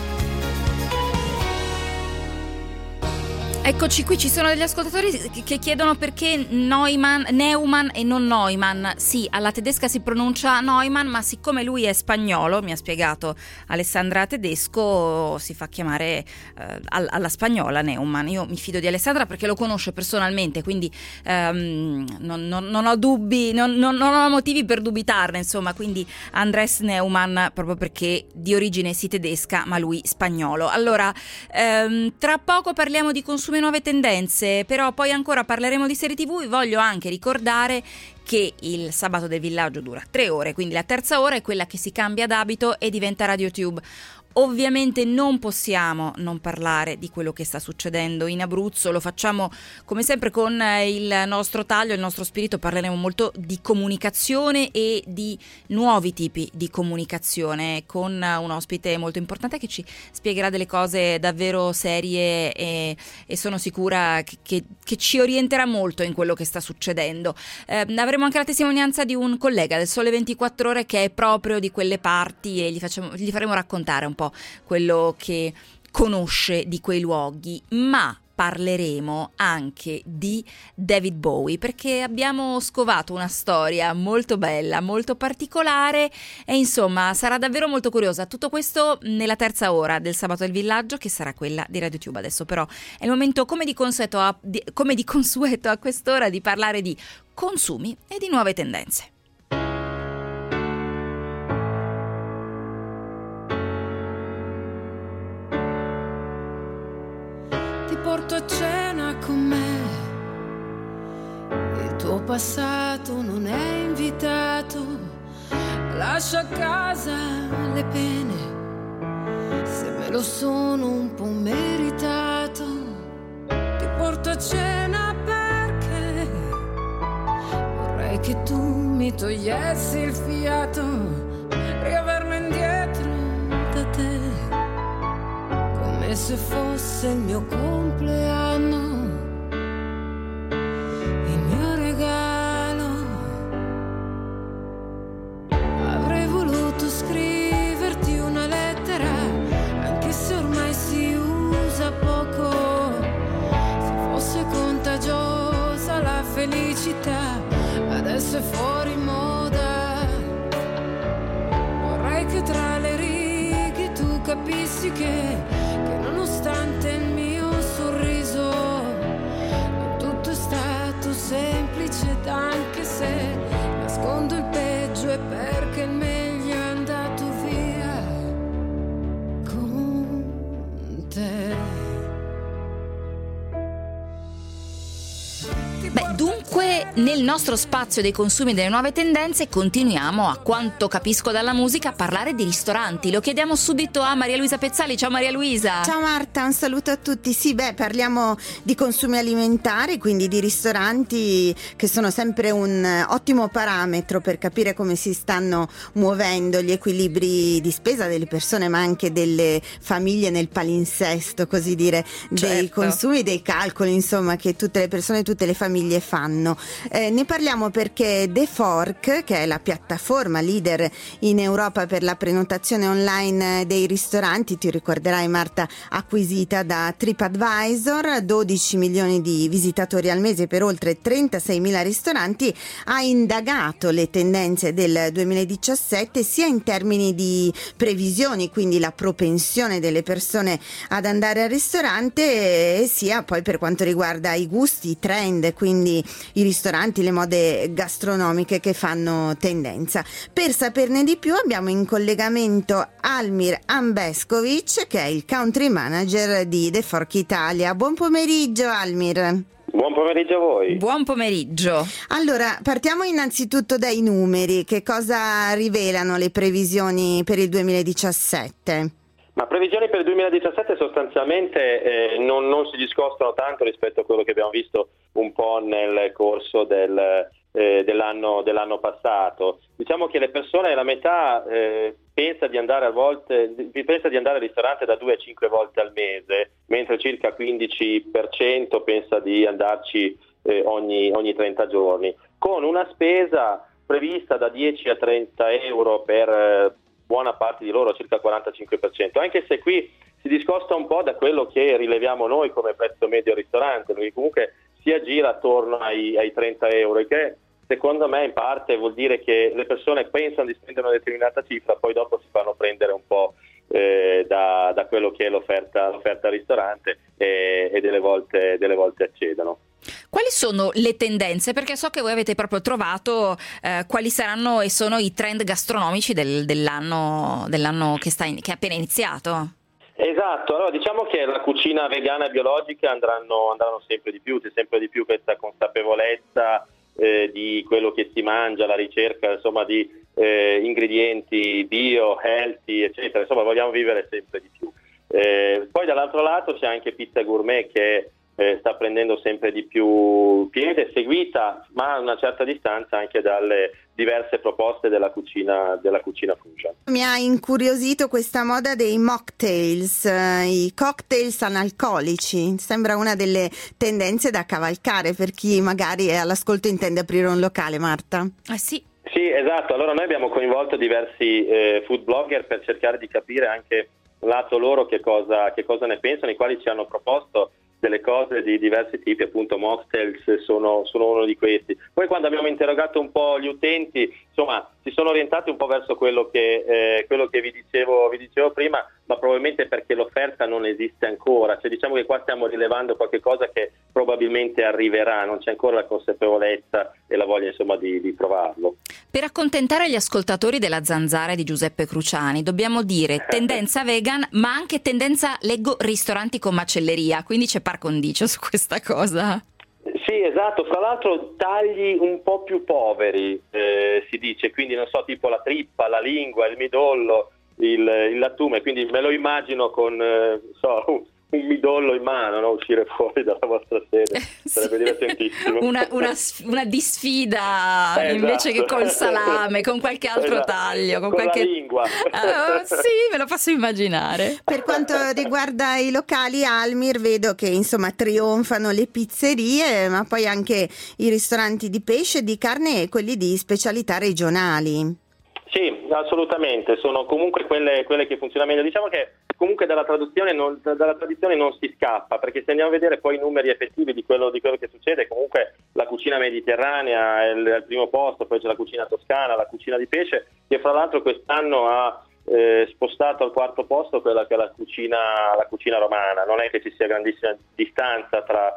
Eccoci qui, ci sono degli ascoltatori che chiedono perché Neumann, Neumann e non Neumann. Sì, alla tedesca si pronuncia Neumann, ma siccome lui è spagnolo, mi ha spiegato Alessandra Tedesco, si fa chiamare eh, alla spagnola Neumann. Io mi fido di Alessandra perché lo conosce personalmente, quindi ehm, non, non, non ho dubbi, non, non, non ho motivi per dubitarne, insomma, quindi Andres Neumann proprio perché di origine sì tedesca, ma lui spagnolo. Allora, ehm, tra poco parliamo di consumi nuove tendenze, però poi ancora parleremo di serie tv. Vi voglio anche ricordare che il sabato del villaggio dura tre ore, quindi la terza ora è quella che si cambia d'abito e diventa RadioTube. ovviamente non possiamo non parlare di quello che sta succedendo in Abruzzo. Lo facciamo come sempre con il nostro taglio, il nostro spirito. Parleremo molto di comunicazione e di nuovi tipi di comunicazione con un ospite molto importante che ci spiegherà delle cose davvero serie e, e sono sicura che, che, che ci orienterà molto in quello che sta succedendo. Eh, avremo anche la testimonianza di un collega del Sole ventiquattro Ore che è proprio di quelle parti e gli, facciamo, gli faremo raccontare un po' quello che conosce di quei luoghi, ma parleremo anche di David Bowie perché abbiamo scovato una storia molto bella, molto particolare e insomma sarà davvero molto curiosa. Tutto questo nella terza ora del Sabato del Villaggio, che sarà quella di RadioTube. Adesso però è il momento, come di consueto a, di, come di consueto a quest'ora, di parlare di consumi e di nuove tendenze. Porto a cena con me, il tuo passato non è invitato, lascio a casa le pene, se me lo sono un po' meritato. Ti porto a cena perché vorrei che tu mi togliessi il fiato, riaverlo indietro da te, come se fosse il mio compleanno, il mio regalo. Avrei voluto scriverti una lettera, anche se ormai si usa poco, se fosse contagiosa la felicità, adesso è fuori moda. Vorrei che tra le righe tu capissi che nonostante il mio sorriso non tutto è stato semplice, ed anche se nascondo il peggio è perché il meglio è andato via con te. Beh, dunque nel nostro spazio dei consumi e delle nuove tendenze continuiamo, a quanto capisco dalla musica, a parlare di ristoranti. Lo chiediamo subito a Maria Luisa Pezzali. Ciao Maria Luisa. Ciao Marta, un saluto a tutti. Sì, beh, parliamo di consumi alimentari, quindi di ristoranti che sono sempre un ottimo parametro per capire come si stanno muovendo gli equilibri di spesa delle persone, ma anche delle famiglie nel palinsesto, così dire, certo, dei consumi, dei calcoli, insomma, che tutte le persone, tutte le famiglie fanno. Eh, ne parliamo perché The Fork, che è la piattaforma leader in Europa per la prenotazione online dei ristoranti, ti ricorderai Marta, acquisita da TripAdvisor, dodici milioni di visitatori al mese per oltre trentaseimila ristoranti, ha indagato le tendenze del duemiladiciassette sia in termini di previsioni, quindi la propensione delle persone ad andare al ristorante, e sia poi per quanto riguarda i gusti, i trend, quindi i ristoranti, le mode gastronomiche che fanno tendenza. Per saperne di più abbiamo in collegamento Almir Ambeskovic, che è il country manager di The Fork Italia. Buon pomeriggio Almir. Buon pomeriggio a voi. Buon pomeriggio. Allora, partiamo innanzitutto dai numeri. Che cosa rivelano le previsioni per il duemiladiciassette? Ma previsioni per il duemiladiciassette sostanzialmente eh, non, non si discostano tanto rispetto a quello che abbiamo visto un po' nel corso del, eh, dell'anno, dell'anno passato. Diciamo che le persone, la metà eh, pensa di andare a volte pensa di andare al ristorante da due a cinque volte al mese, mentre circa quindici per cento pensa di andarci eh, ogni, ogni trenta giorni, con una spesa prevista da dieci a trenta euro per eh, buona parte di loro, circa il quarantacinque per cento, anche se qui si discosta un po' da quello che rileviamo noi come prezzo medio al ristorante, perché comunque si aggira attorno ai, ai trenta euro, e che secondo me in parte vuol dire che le persone pensano di spendere una determinata cifra, poi dopo si fanno prendere un po' eh, da, da quello che è l'offerta, l'offerta al ristorante e, e delle volte, delle volte accedono. Quali sono le tendenze? Perché so che voi avete proprio trovato eh, quali saranno e sono i trend gastronomici del, dell'anno, dell'anno che, sta in, che è appena iniziato. Esatto, allora diciamo che la cucina vegana e biologica andranno, andranno sempre di più, c'è sempre di più questa consapevolezza eh, di quello che si mangia, la ricerca insomma di eh, ingredienti bio, healthy, eccetera. Insomma, vogliamo vivere sempre di più. Eh, poi dall'altro lato c'è anche Pizza Gourmet che eh, sta prendendo sempre di più piede, seguita ma a una certa distanza anche dalle diverse proposte della cucina della cucina fusion. Mi ha incuriosito questa moda dei mocktails, eh, i cocktails analcolici. Sembra una delle tendenze da cavalcare per chi magari è all'ascolto e intende aprire un locale, Marta. Eh sì. Sì, esatto. Allora noi abbiamo coinvolto diversi eh, food blogger per cercare di capire anche lato loro che cosa, che cosa ne pensano, i quali ci hanno proposto delle cose di diversi tipi, appunto mocktails sono, sono uno di questi. Poi quando abbiamo interrogato un po' gli utenti, insomma, si sono orientati un po' verso quello che, eh, quello che vi dicevo, vi dicevo prima, ma probabilmente perché l'offerta non esiste ancora, cioè diciamo che qua stiamo rilevando qualche cosa che probabilmente arriverà, non c'è ancora la consapevolezza e la voglia insomma di, di provarlo. Per accontentare gli ascoltatori della Zanzara di Giuseppe Cruciani dobbiamo dire tendenza vegan, ma anche tendenza, leggo, ristoranti con macelleria, quindi c'è par condicio su questa cosa. Sì, esatto, fra l'altro tagli un po' più poveri, eh, si dice, quindi non so, tipo la trippa, la lingua, il midollo, il, il lattume, quindi me lo immagino con eh, so, un, un midollo in mano, no? Uscire fuori dalla vostra sede, sarebbe divertentissimo. Una, una, una disfida esatto. Invece che col salame, con qualche altro esatto. taglio, con, con qualche... la lingua. Uh, sì, me lo posso immaginare. Per quanto riguarda i locali Almir, vedo che insomma trionfano le pizzerie, ma poi anche i ristoranti di pesce, di carne e quelli di specialità regionali. Sì, assolutamente, sono comunque quelle, quelle che funzionano meglio. Diciamo che comunque dalla traduzione non, dalla tradizione non si scappa, perché se andiamo a vedere poi i numeri effettivi di quello, di quello che succede, comunque la cucina mediterranea è al primo posto, poi c'è la cucina toscana, la cucina di pesce, che fra l'altro quest'anno ha eh, spostato al quarto posto quella che è la cucina, la cucina romana. Non è che ci sia grandissima distanza tra,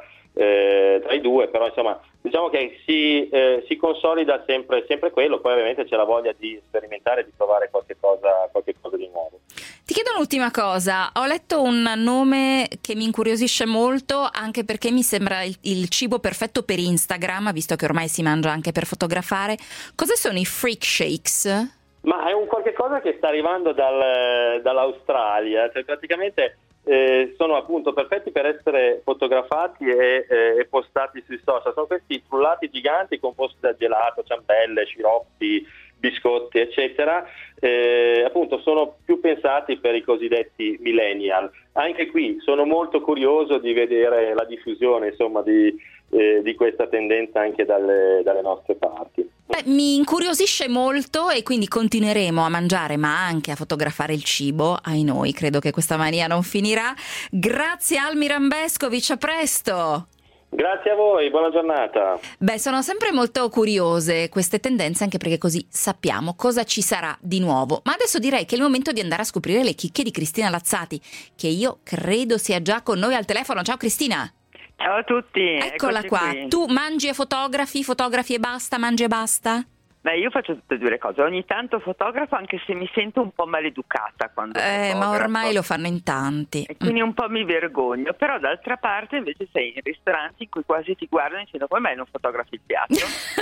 eh, tra i due, però insomma diciamo che si, eh, si consolida sempre, sempre quello, poi ovviamente c'è la voglia di sperimentare, di provare qualche cosa, qualche cosa di nuovo. Ti chiedo un'ultima cosa, ho letto un nome che mi incuriosisce molto, anche perché mi sembra il, il cibo perfetto per Instagram, visto che ormai si mangia anche per fotografare. Cosa sono i freak shakes? Ma è un qualche cosa che sta arrivando dal, dall'Australia, cioè praticamente Eh, sono appunto perfetti per essere fotografati e, eh, e postati sui social. Sono questi frullati giganti composti da gelato, ciambelle, sciroppi, biscotti eccetera, eh, appunto sono più pensati per i cosiddetti millennial. Anche qui sono molto curioso di vedere la diffusione insomma di, eh, di questa tendenza anche dalle, dalle nostre parti. Beh, mi incuriosisce molto e quindi continueremo a mangiare ma anche a fotografare il cibo, ai noi, credo che questa mania non finirà. Grazie Almir Ambescovic, a presto! Grazie a voi, buona giornata. Beh, sono sempre molto curiose queste tendenze, anche perché così sappiamo cosa ci sarà di nuovo. Ma adesso direi che è il momento di andare a scoprire le chicche di Cristina Lazzati, che io credo sia già con noi al telefono. Ciao Cristina! Ciao a tutti! Eccola qua, qui. Tu mangi e fotografi, fotografi e basta, mangi e basta? Beh, io faccio tutte e due le cose, ogni tanto fotografo anche se mi sento un po' maleducata quando Eh, fotografo. ma ormai lo fanno in tanti. E quindi un po' mi vergogno, però d'altra parte invece sei in ristoranti in cui quasi ti guardano dicendo come mai non fotografi il piatto?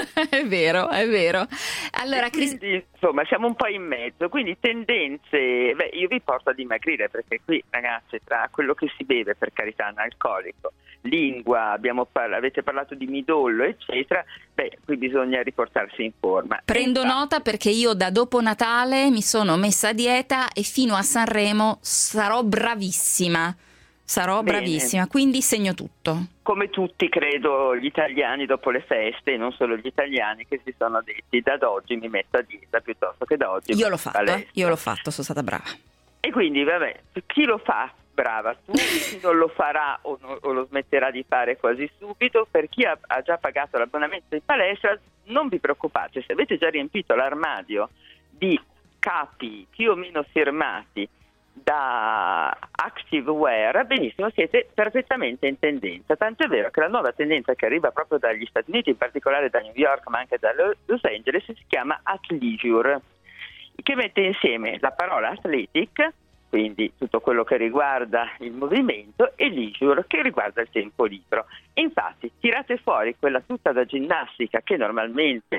È vero, è vero. Allora, quindi, Crist- insomma, siamo un po' in mezzo, quindi tendenze, beh, io vi porto a dimagrire perché qui, ragazzi, tra quello che si beve, per carità, analcolico, lingua, abbiamo par- avete parlato di midollo, eccetera, beh, qui bisogna riportarsi in forma. Prendo infatti, nota perché io da dopo Natale mi sono messa a dieta e fino a Sanremo sarò bravissima. Sarò Bene. bravissima, quindi segno tutto. Come tutti, credo, gli italiani dopo le feste, e non solo gli italiani, che si sono detti da oggi mi metto a dieta piuttosto che da oggi. Io l'ho fatto, eh, io l'ho fatto, sono stata brava. E quindi, vabbè, chi lo fa? Brava tu, chi non lo farà o, no, o lo smetterà di fare quasi subito. Per chi ha, ha già pagato l'abbonamento in palestra, non vi preoccupate, se avete già riempito l'armadio di capi più o meno firmati da Activewear, benissimo, siete perfettamente in tendenza. Tanto è vero che la nuova tendenza che arriva proprio dagli Stati Uniti, in particolare da New York ma anche da Los Angeles, si chiama athleisure, che mette insieme la parola athletic, quindi tutto quello che riguarda il movimento, e leisure, che riguarda il tempo libero. E infatti tirate fuori quella tuta da ginnastica che normalmente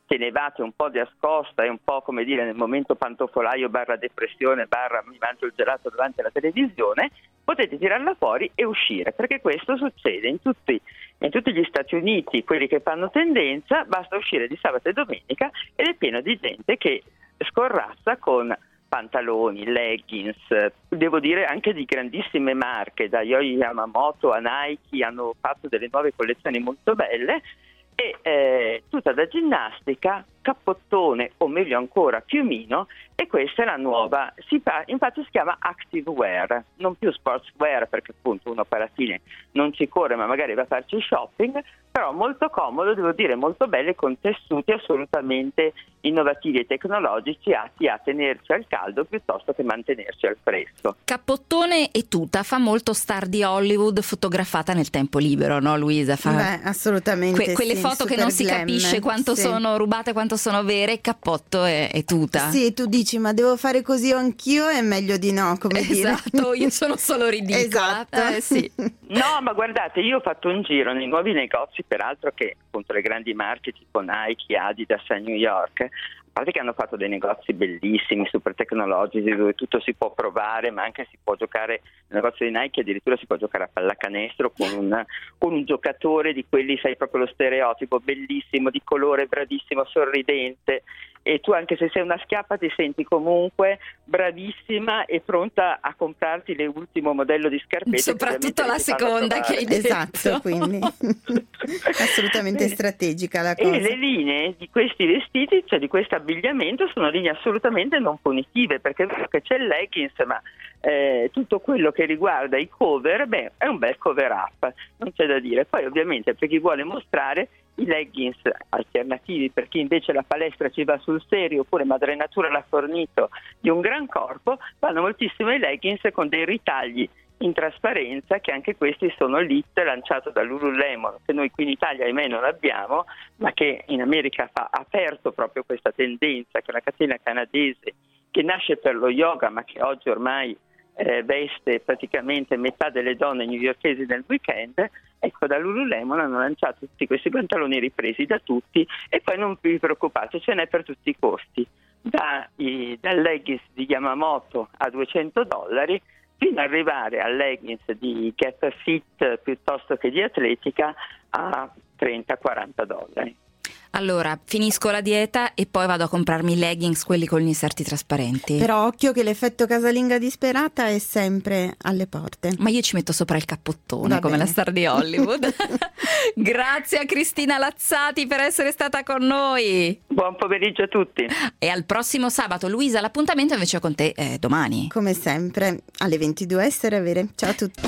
tenevate un po' di ascosta e un po', come dire, nel momento pantofolaio barra depressione barra mi mangio il gelato davanti alla televisione, potete tirarla fuori e uscire, perché questo succede in tutti, in tutti gli Stati Uniti, quelli che fanno tendenza, basta uscire di sabato e domenica ed è pieno di gente che scorrazza con pantaloni, leggings, devo dire anche di grandissime marche, da Yohji Yamamoto a Nike, hanno fatto delle nuove collezioni molto belle, e eh, tutta da ginnastica, cappottone o meglio ancora piumino, e questa è la nuova, si fa, infatti si chiama active wear, non più sportswear perché appunto uno alla fine non ci corre ma magari va a farci shopping, però molto comodo, devo dire molto belli, con tessuti assolutamente innovativi e tecnologici atti a tenerci al caldo piuttosto che mantenerci al fresco. Cappottone e tuta fa molto star di Hollywood fotografata nel tempo libero, no Luisa? Fa Beh, assolutamente que- quelle sì, foto che non si glam, capisce quanto sì. sono rubate, quanto sono vere, cappotto e, e tuta. Sì, tu dici ma devo fare così anch'io, è meglio di no, come esatto, dire. io sono solo ridicola. Esatto. Eh, sì. No, ma guardate, io ho fatto un giro nei nuovi negozi, peraltro che appunto le grandi marche tipo Nike, Adidas a New York, a parte che hanno fatto dei negozi bellissimi, super tecnologici, dove tutto si può provare, ma anche si può giocare, nel negozio di Nike addirittura si può giocare a pallacanestro con un, con un giocatore di quelli, sai, proprio lo stereotipo, bellissimo, di colore, bravissimo, sorridente, e tu anche se sei una schiappa ti senti comunque bravissima e pronta a comprarti l'ultimo modello di scarpette. Soprattutto la seconda che hai detto. Esatto, quindi assolutamente Bene. Strategica la cosa. E le linee di questi vestiti, cioè di questo abbigliamento, sono linee assolutamente non punitive, perché è vero che c'è il leggings, ma eh, tutto quello che riguarda i cover, beh, è un bel cover up, non c'è da dire. Poi ovviamente per chi vuole mostrare i leggings alternativi, per chi invece la palestra ci va sul serio, oppure Madre Natura l'ha fornito di un gran corpo, vanno moltissimo i leggings con dei ritagli in trasparenza, che anche questi sono l'hit lanciato da Lululemon, che noi qui in Italia ahimè non abbiamo, ma che in America ha aperto proprio questa tendenza, che è una catena canadese che nasce per lo yoga, ma che oggi ormai eh, veste praticamente metà delle donne newyorkesi nel weekend. Ecco, da Lululemon hanno lanciato tutti questi pantaloni ripresi da tutti, e poi non vi preoccupate, ce n'è per tutti i costi, da, i, dal leggings di Yamamoto a duecento dollari fino ad arrivare al leggings di Get Fit piuttosto che di Atletica a trenta quaranta dollari. Allora, finisco la dieta e poi vado a comprarmi i leggings, quelli con gli inserti trasparenti. Però occhio che l'effetto casalinga disperata è sempre alle porte. Ma io ci metto sopra il cappottone, Va come bene. la star di Hollywood. Grazie a Cristina Lazzati per essere stata con noi. Buon pomeriggio a tutti. E al prossimo sabato. Luisa, l'appuntamento invece con te è domani. Come sempre, alle ventidue essere avere. Ciao a tutti.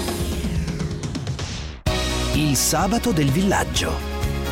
Il sabato del villaggio.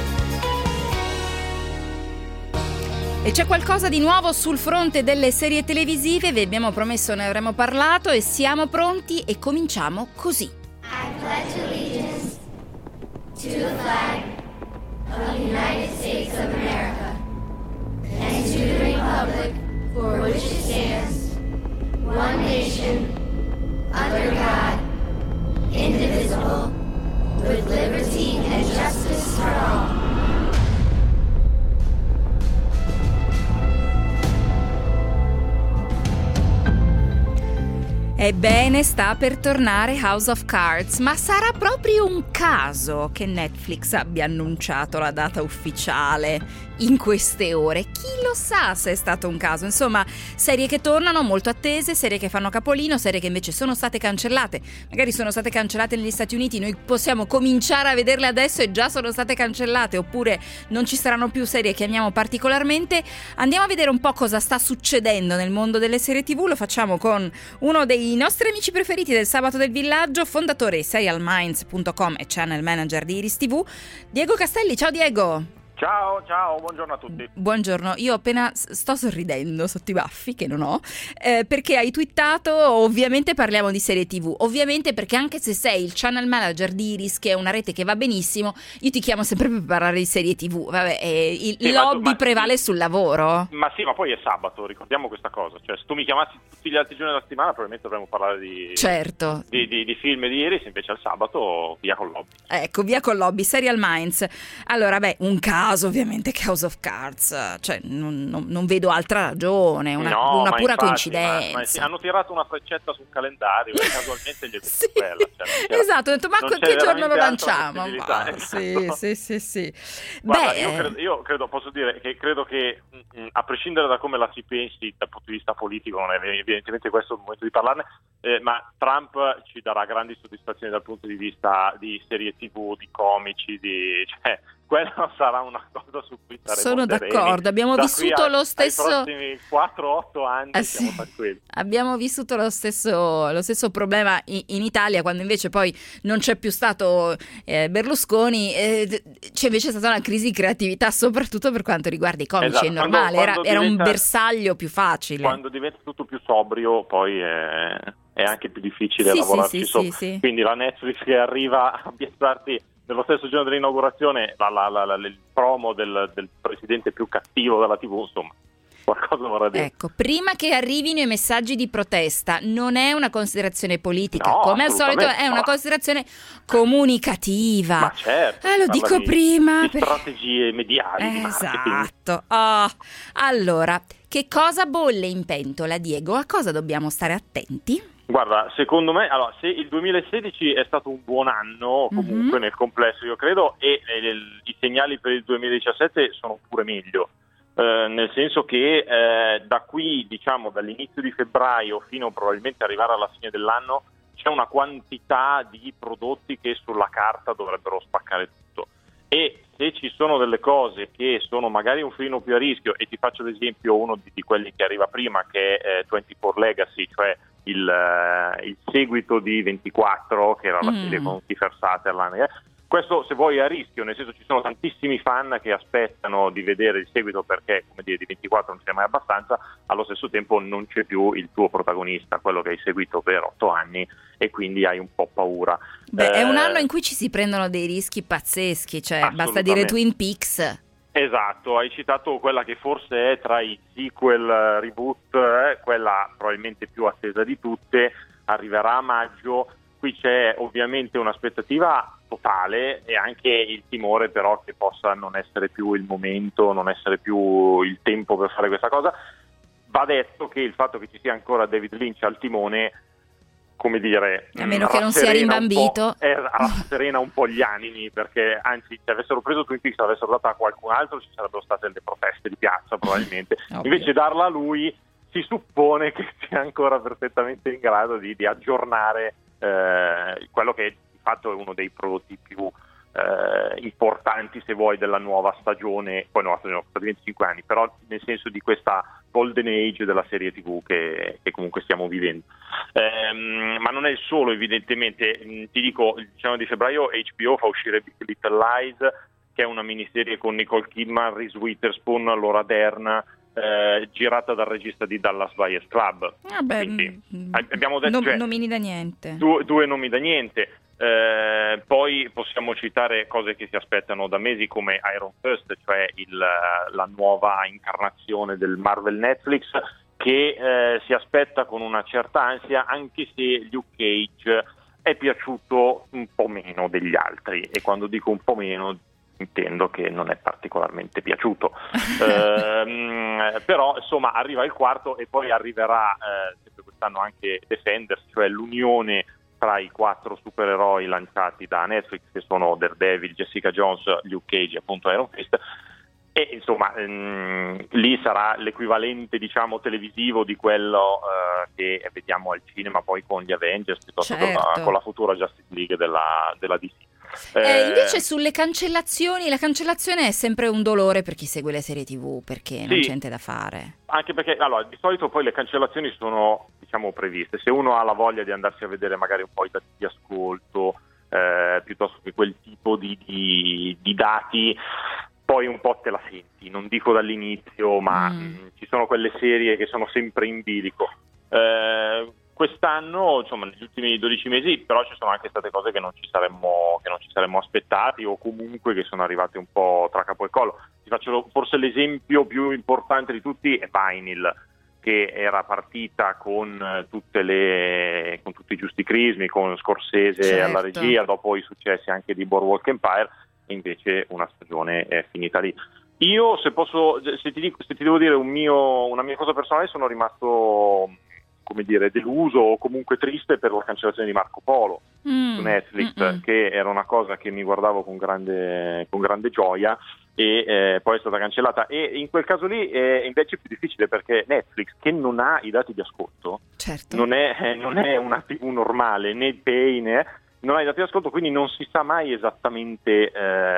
E c'è qualcosa di nuovo sul fronte delle serie televisive, vi abbiamo promesso, ne avremmo parlato e siamo pronti e cominciamo così. I pledge allegiance to the flag of the United States of America and to the republic for which it stands, one nation, under God, indivisible, with liberty and justice for all. Ebbene, sta per tornare House of Cards, ma sarà proprio un caso che Netflix abbia annunciato la data ufficiale in queste ore. Chi lo sa se è stato un caso? Insomma, serie che tornano molto attese, serie che fanno capolino, serie che invece sono state cancellate. Magari sono state cancellate negli Stati Uniti, noi possiamo cominciare a vederle adesso e già sono state cancellate, oppure non ci saranno più serie che amiamo particolarmente. Andiamo a vedere un po' cosa sta succedendo nel mondo delle serie tivù. Lo facciamo con uno dei i nostri amici preferiti del Sabato del Villaggio, fondatore di serial minds punto com e channel manager di Iris tivù, Diego Castelli. Ciao Diego. Ciao, ciao, buongiorno a tutti. Buongiorno, io appena sto sorridendo sotto i baffi, che non ho, eh, perché hai twittato, ovviamente parliamo di serie tivù, ovviamente perché anche se sei il channel manager di Iris, che è una rete che va benissimo, io ti chiamo sempre per parlare di serie tivù, vabbè, eh, il sì, lobby ma tu, ma, prevale sul lavoro. Ma sì, ma poi è sabato, ricordiamo questa cosa, cioè se tu mi chiamassi tutti gli altri giorni della settimana probabilmente dovremmo parlare di, certo. di, di, di film di Iris, invece al sabato via col lobby. Ecco, via col lobby, Serial Minds. Allora, beh, un caso caso ovviamente che House of Cards, cioè non, non, non vedo altra ragione, una, no, una pura infatti, coincidenza. Ma, ma sì, hanno tirato una freccetta sul calendario e casualmente gli è sì. quella. Cioè, esatto, ho detto ma che giorno lo lanciamo? Ma, esatto. Sì, sì, sì, sì. Guarda, Beh, io, credo, io credo, posso dire che credo che mh, a prescindere da come la si pensi dal punto di vista politico, non è evidentemente questo il momento di parlarne, eh, ma Trump ci darà grandi soddisfazioni dal punto di vista di serie tivù, di comici, di cioè quella sarà una cosa su cui saremo sono sereni. d'accordo, abbiamo da vissuto a, lo stesso ai prossimi quattro otto anni eh, siamo sì. tranquilli. Abbiamo vissuto lo stesso, lo stesso problema in, in Italia, quando invece poi non c'è più stato eh, Berlusconi, eh, c'è invece stata una crisi di creatività, soprattutto per quanto riguarda i comici. Esatto. È normale, quando, quando era, era diventa, un bersaglio più facile. Quando diventa tutto più sobrio poi è, è anche più difficile sì, lavorarci sì, sopra. sì, sì. Quindi la Netflix che arriva a piazzarti nello stesso giorno dell'inaugurazione la, la, la, la, il promo del, del presidente più cattivo della tivù, insomma, qualcosa vorrà dire. Ecco, prima che arrivino i messaggi di protesta, non è una considerazione politica, no, come al solito è una no. considerazione comunicativa. Ma certo. Eh, lo dico di, prima. Di per... strategie mediali, di marketing. Esatto. Oh. Allora, che cosa bolle in pentola, Diego? A cosa dobbiamo stare attenti? Guarda, secondo me, allora, se il duemilasedici è stato un buon anno comunque mm-hmm. nel complesso, io credo, e, e il, i segnali per il duemiladiciassette sono pure meglio, eh, nel senso che eh, da qui, diciamo, dall'inizio di febbraio fino probabilmente arrivare alla fine dell'anno, c'è una quantità di prodotti che sulla carta dovrebbero spaccare tutto. E se ci sono delle cose che sono magari un filino più a rischio, e ti faccio l'esempio uno di, di quelli che arriva prima, che è eh, ventiquattro Legacy, cioè Il, uh, il seguito di ventiquattro, che era la mm. serie con Kiefer Sutherland. Eh. Questo, se vuoi, è a rischio, nel senso ci sono tantissimi fan che aspettano di vedere il seguito perché, come dire, di ventiquattro non c'è mai abbastanza, allo stesso tempo non c'è più il tuo protagonista, quello che hai seguito per otto anni, e quindi hai un po' paura. Beh, eh, è un anno in cui ci si prendono dei rischi pazzeschi, cioè basta dire Twin Peaks. Esatto, hai citato quella che forse è tra i sequel, reboot, eh, quella probabilmente più attesa di tutte, arriverà a maggio. Qui c'è ovviamente un'aspettativa totale e anche il timore però che possa non essere più il momento, non essere più il tempo per fare questa cosa. Va detto che il fatto che ci sia ancora David Lynch al timone, come dire, a meno che non sia rimbambito, eh, rasserena un po' gli animi, perché anzi se avessero preso Twin Peaks e l'avessero data a qualcun altro ci sarebbero state le proteste di piazza probabilmente. Invece darla a lui si suppone che sia ancora perfettamente in grado di, di aggiornare eh, quello che di fatto è uno dei prodotti più eh, importanti, se vuoi, della nuova stagione, poi nuova stagione, per venticinque anni, però nel senso di questa golden age della serie tivù che, che comunque stiamo vivendo. Ehm, ma non è il solo, evidentemente. Ti dico, il diciannove di febbraio H B O fa uscire Big Little Lies, che è una miniserie con Nicole Kidman, Reese Witherspoon, Laura Dern, eh, girata dal regista di Dallas Buyers Club. Vabbè, Quindi, abbiamo detto, no, cioè, nomini da niente. Due, due nomi da niente. Eh, poi possiamo citare cose che si aspettano da mesi come Iron Fist, cioè il, la nuova incarnazione del Marvel Netflix, che eh, si aspetta con una certa ansia, anche se Luke Cage è piaciuto un po' meno degli altri, e quando dico un po' meno intendo che non è particolarmente piaciuto. eh, però insomma arriva il quarto e poi arriverà eh, sempre quest'anno anche Defenders, cioè l'unione tra i quattro supereroi lanciati da Netflix, che sono Daredevil, Jessica Jones, Luke Cage e appunto Iron Fist. E insomma ehm, lì sarà l'equivalente, diciamo, televisivo di quello eh, che vediamo al cinema poi con gli Avengers, piuttosto certo. che con, con la futura Justice League della, della D C. Eh, Eh, invece sulle cancellazioni, la cancellazione è sempre un dolore per chi segue le serie tivù, perché non Sì. c'è niente da fare. Anche perché allora di solito poi le cancellazioni sono, diciamo, previste. Se uno ha la voglia di andarsi a vedere magari un po' i dati di ascolto, eh, piuttosto che quel tipo di, di, di dati, poi un po' te la senti, non dico dall'inizio, ma Mm. mh, ci sono quelle serie che sono sempre in bilico. Eh, quest'anno, insomma, negli ultimi dodici mesi, però ci sono anche state cose che non ci saremmo, che non ci saremmo aspettati, o comunque che sono arrivate un po' tra capo e collo. Ti faccio forse l'esempio più importante di tutti, è Vinyl, che era partita con eh, tutte le con tutti i giusti crismi, con Scorsese Certo. alla regia, dopo i successi anche di Boardwalk Empire. e invece una stagione è finita lì. Io, se posso, se ti, dico, se ti devo dire un mio, una mia cosa personale, sono rimasto, come dire, deluso o comunque triste per la cancellazione di Marco Polo mm. su Netflix, Mm-mm. che era una cosa che mi guardavo con grande, con grande gioia, e eh, poi è stata cancellata. E in quel caso lì è invece più difficile, perché Netflix, che non ha i dati di ascolto, certo. non, è, non è una tivù normale, né pay né non hai dati di ascolto, quindi non si sa mai esattamente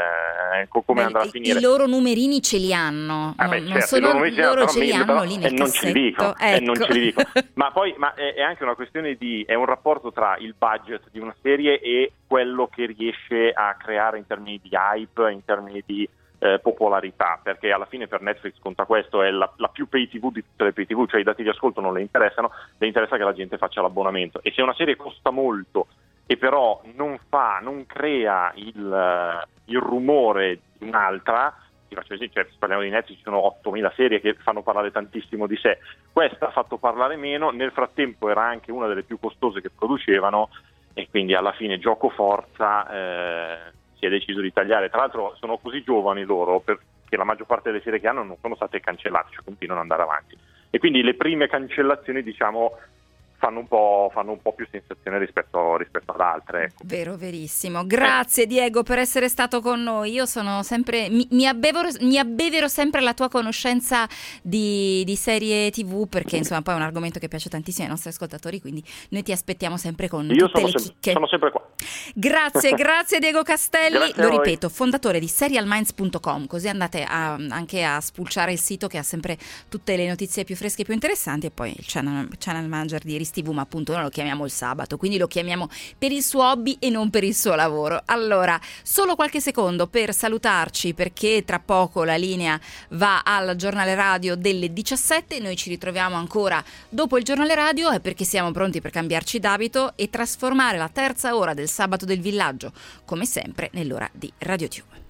eh, come Beh, andrà a finire. I loro numerini ce li hanno, ah, beh, non certo, solo loro, loro ce li hanno però, lì nel e non ce li dicono, ecco. e non ce li dicono. Ma poi ma è, è anche una questione di, è un rapporto tra il budget di una serie e quello che riesce a creare in termini di hype, in termini di eh, popolarità, perché alla fine per Netflix conta questo, è la, la più pay tv di tutte le pay tv, cioè i dati di ascolto non le interessano, le interessa che la gente faccia l'abbonamento, e se una serie costa molto e però non fa, non crea il, il rumore di un'altra, ti faccio esempio, cioè, se parliamo di Netflix ci sono ottomila serie che fanno parlare tantissimo di sé, questa ha fatto parlare meno, nel frattempo era anche una delle più costose che producevano, e quindi alla fine gioco forza eh, si è deciso di tagliare. Tra l'altro sono così giovani loro, perché la maggior parte delle serie che hanno non sono state cancellate, cioè continuano ad andare avanti, e quindi le prime cancellazioni, diciamo, fanno un po', fanno un po' più sensazione rispetto, rispetto ad altre. Ecco. Vero, verissimo. Grazie eh. Diego per essere stato con noi. Io sono sempre, mi, mi, abbevero, mi abbevero sempre la tua conoscenza di, di serie tivù, perché insomma poi è un argomento che piace tantissimo ai nostri ascoltatori, quindi noi ti aspettiamo sempre con Io tutte sono le sem- chicche. sono sempre qua. Grazie, grazie Diego Castelli. Grazie Lo ripeto, fondatore di serial minds punto com, così andate a, anche a spulciare il sito che ha sempre tutte le notizie più fresche e più interessanti, e poi il channel, channel manager di Iris tivù, ma appunto noi lo chiamiamo il sabato, quindi lo chiamiamo per il suo hobby e non per il suo lavoro. Allora, solo qualche secondo per salutarci, perché tra poco la linea va al giornale radio delle diciassette, noi ci ritroviamo ancora dopo il giornale radio, e perché siamo pronti per cambiarci d'abito e trasformare la terza ora del sabato del villaggio, come sempre, nell'ora di Radio Tube.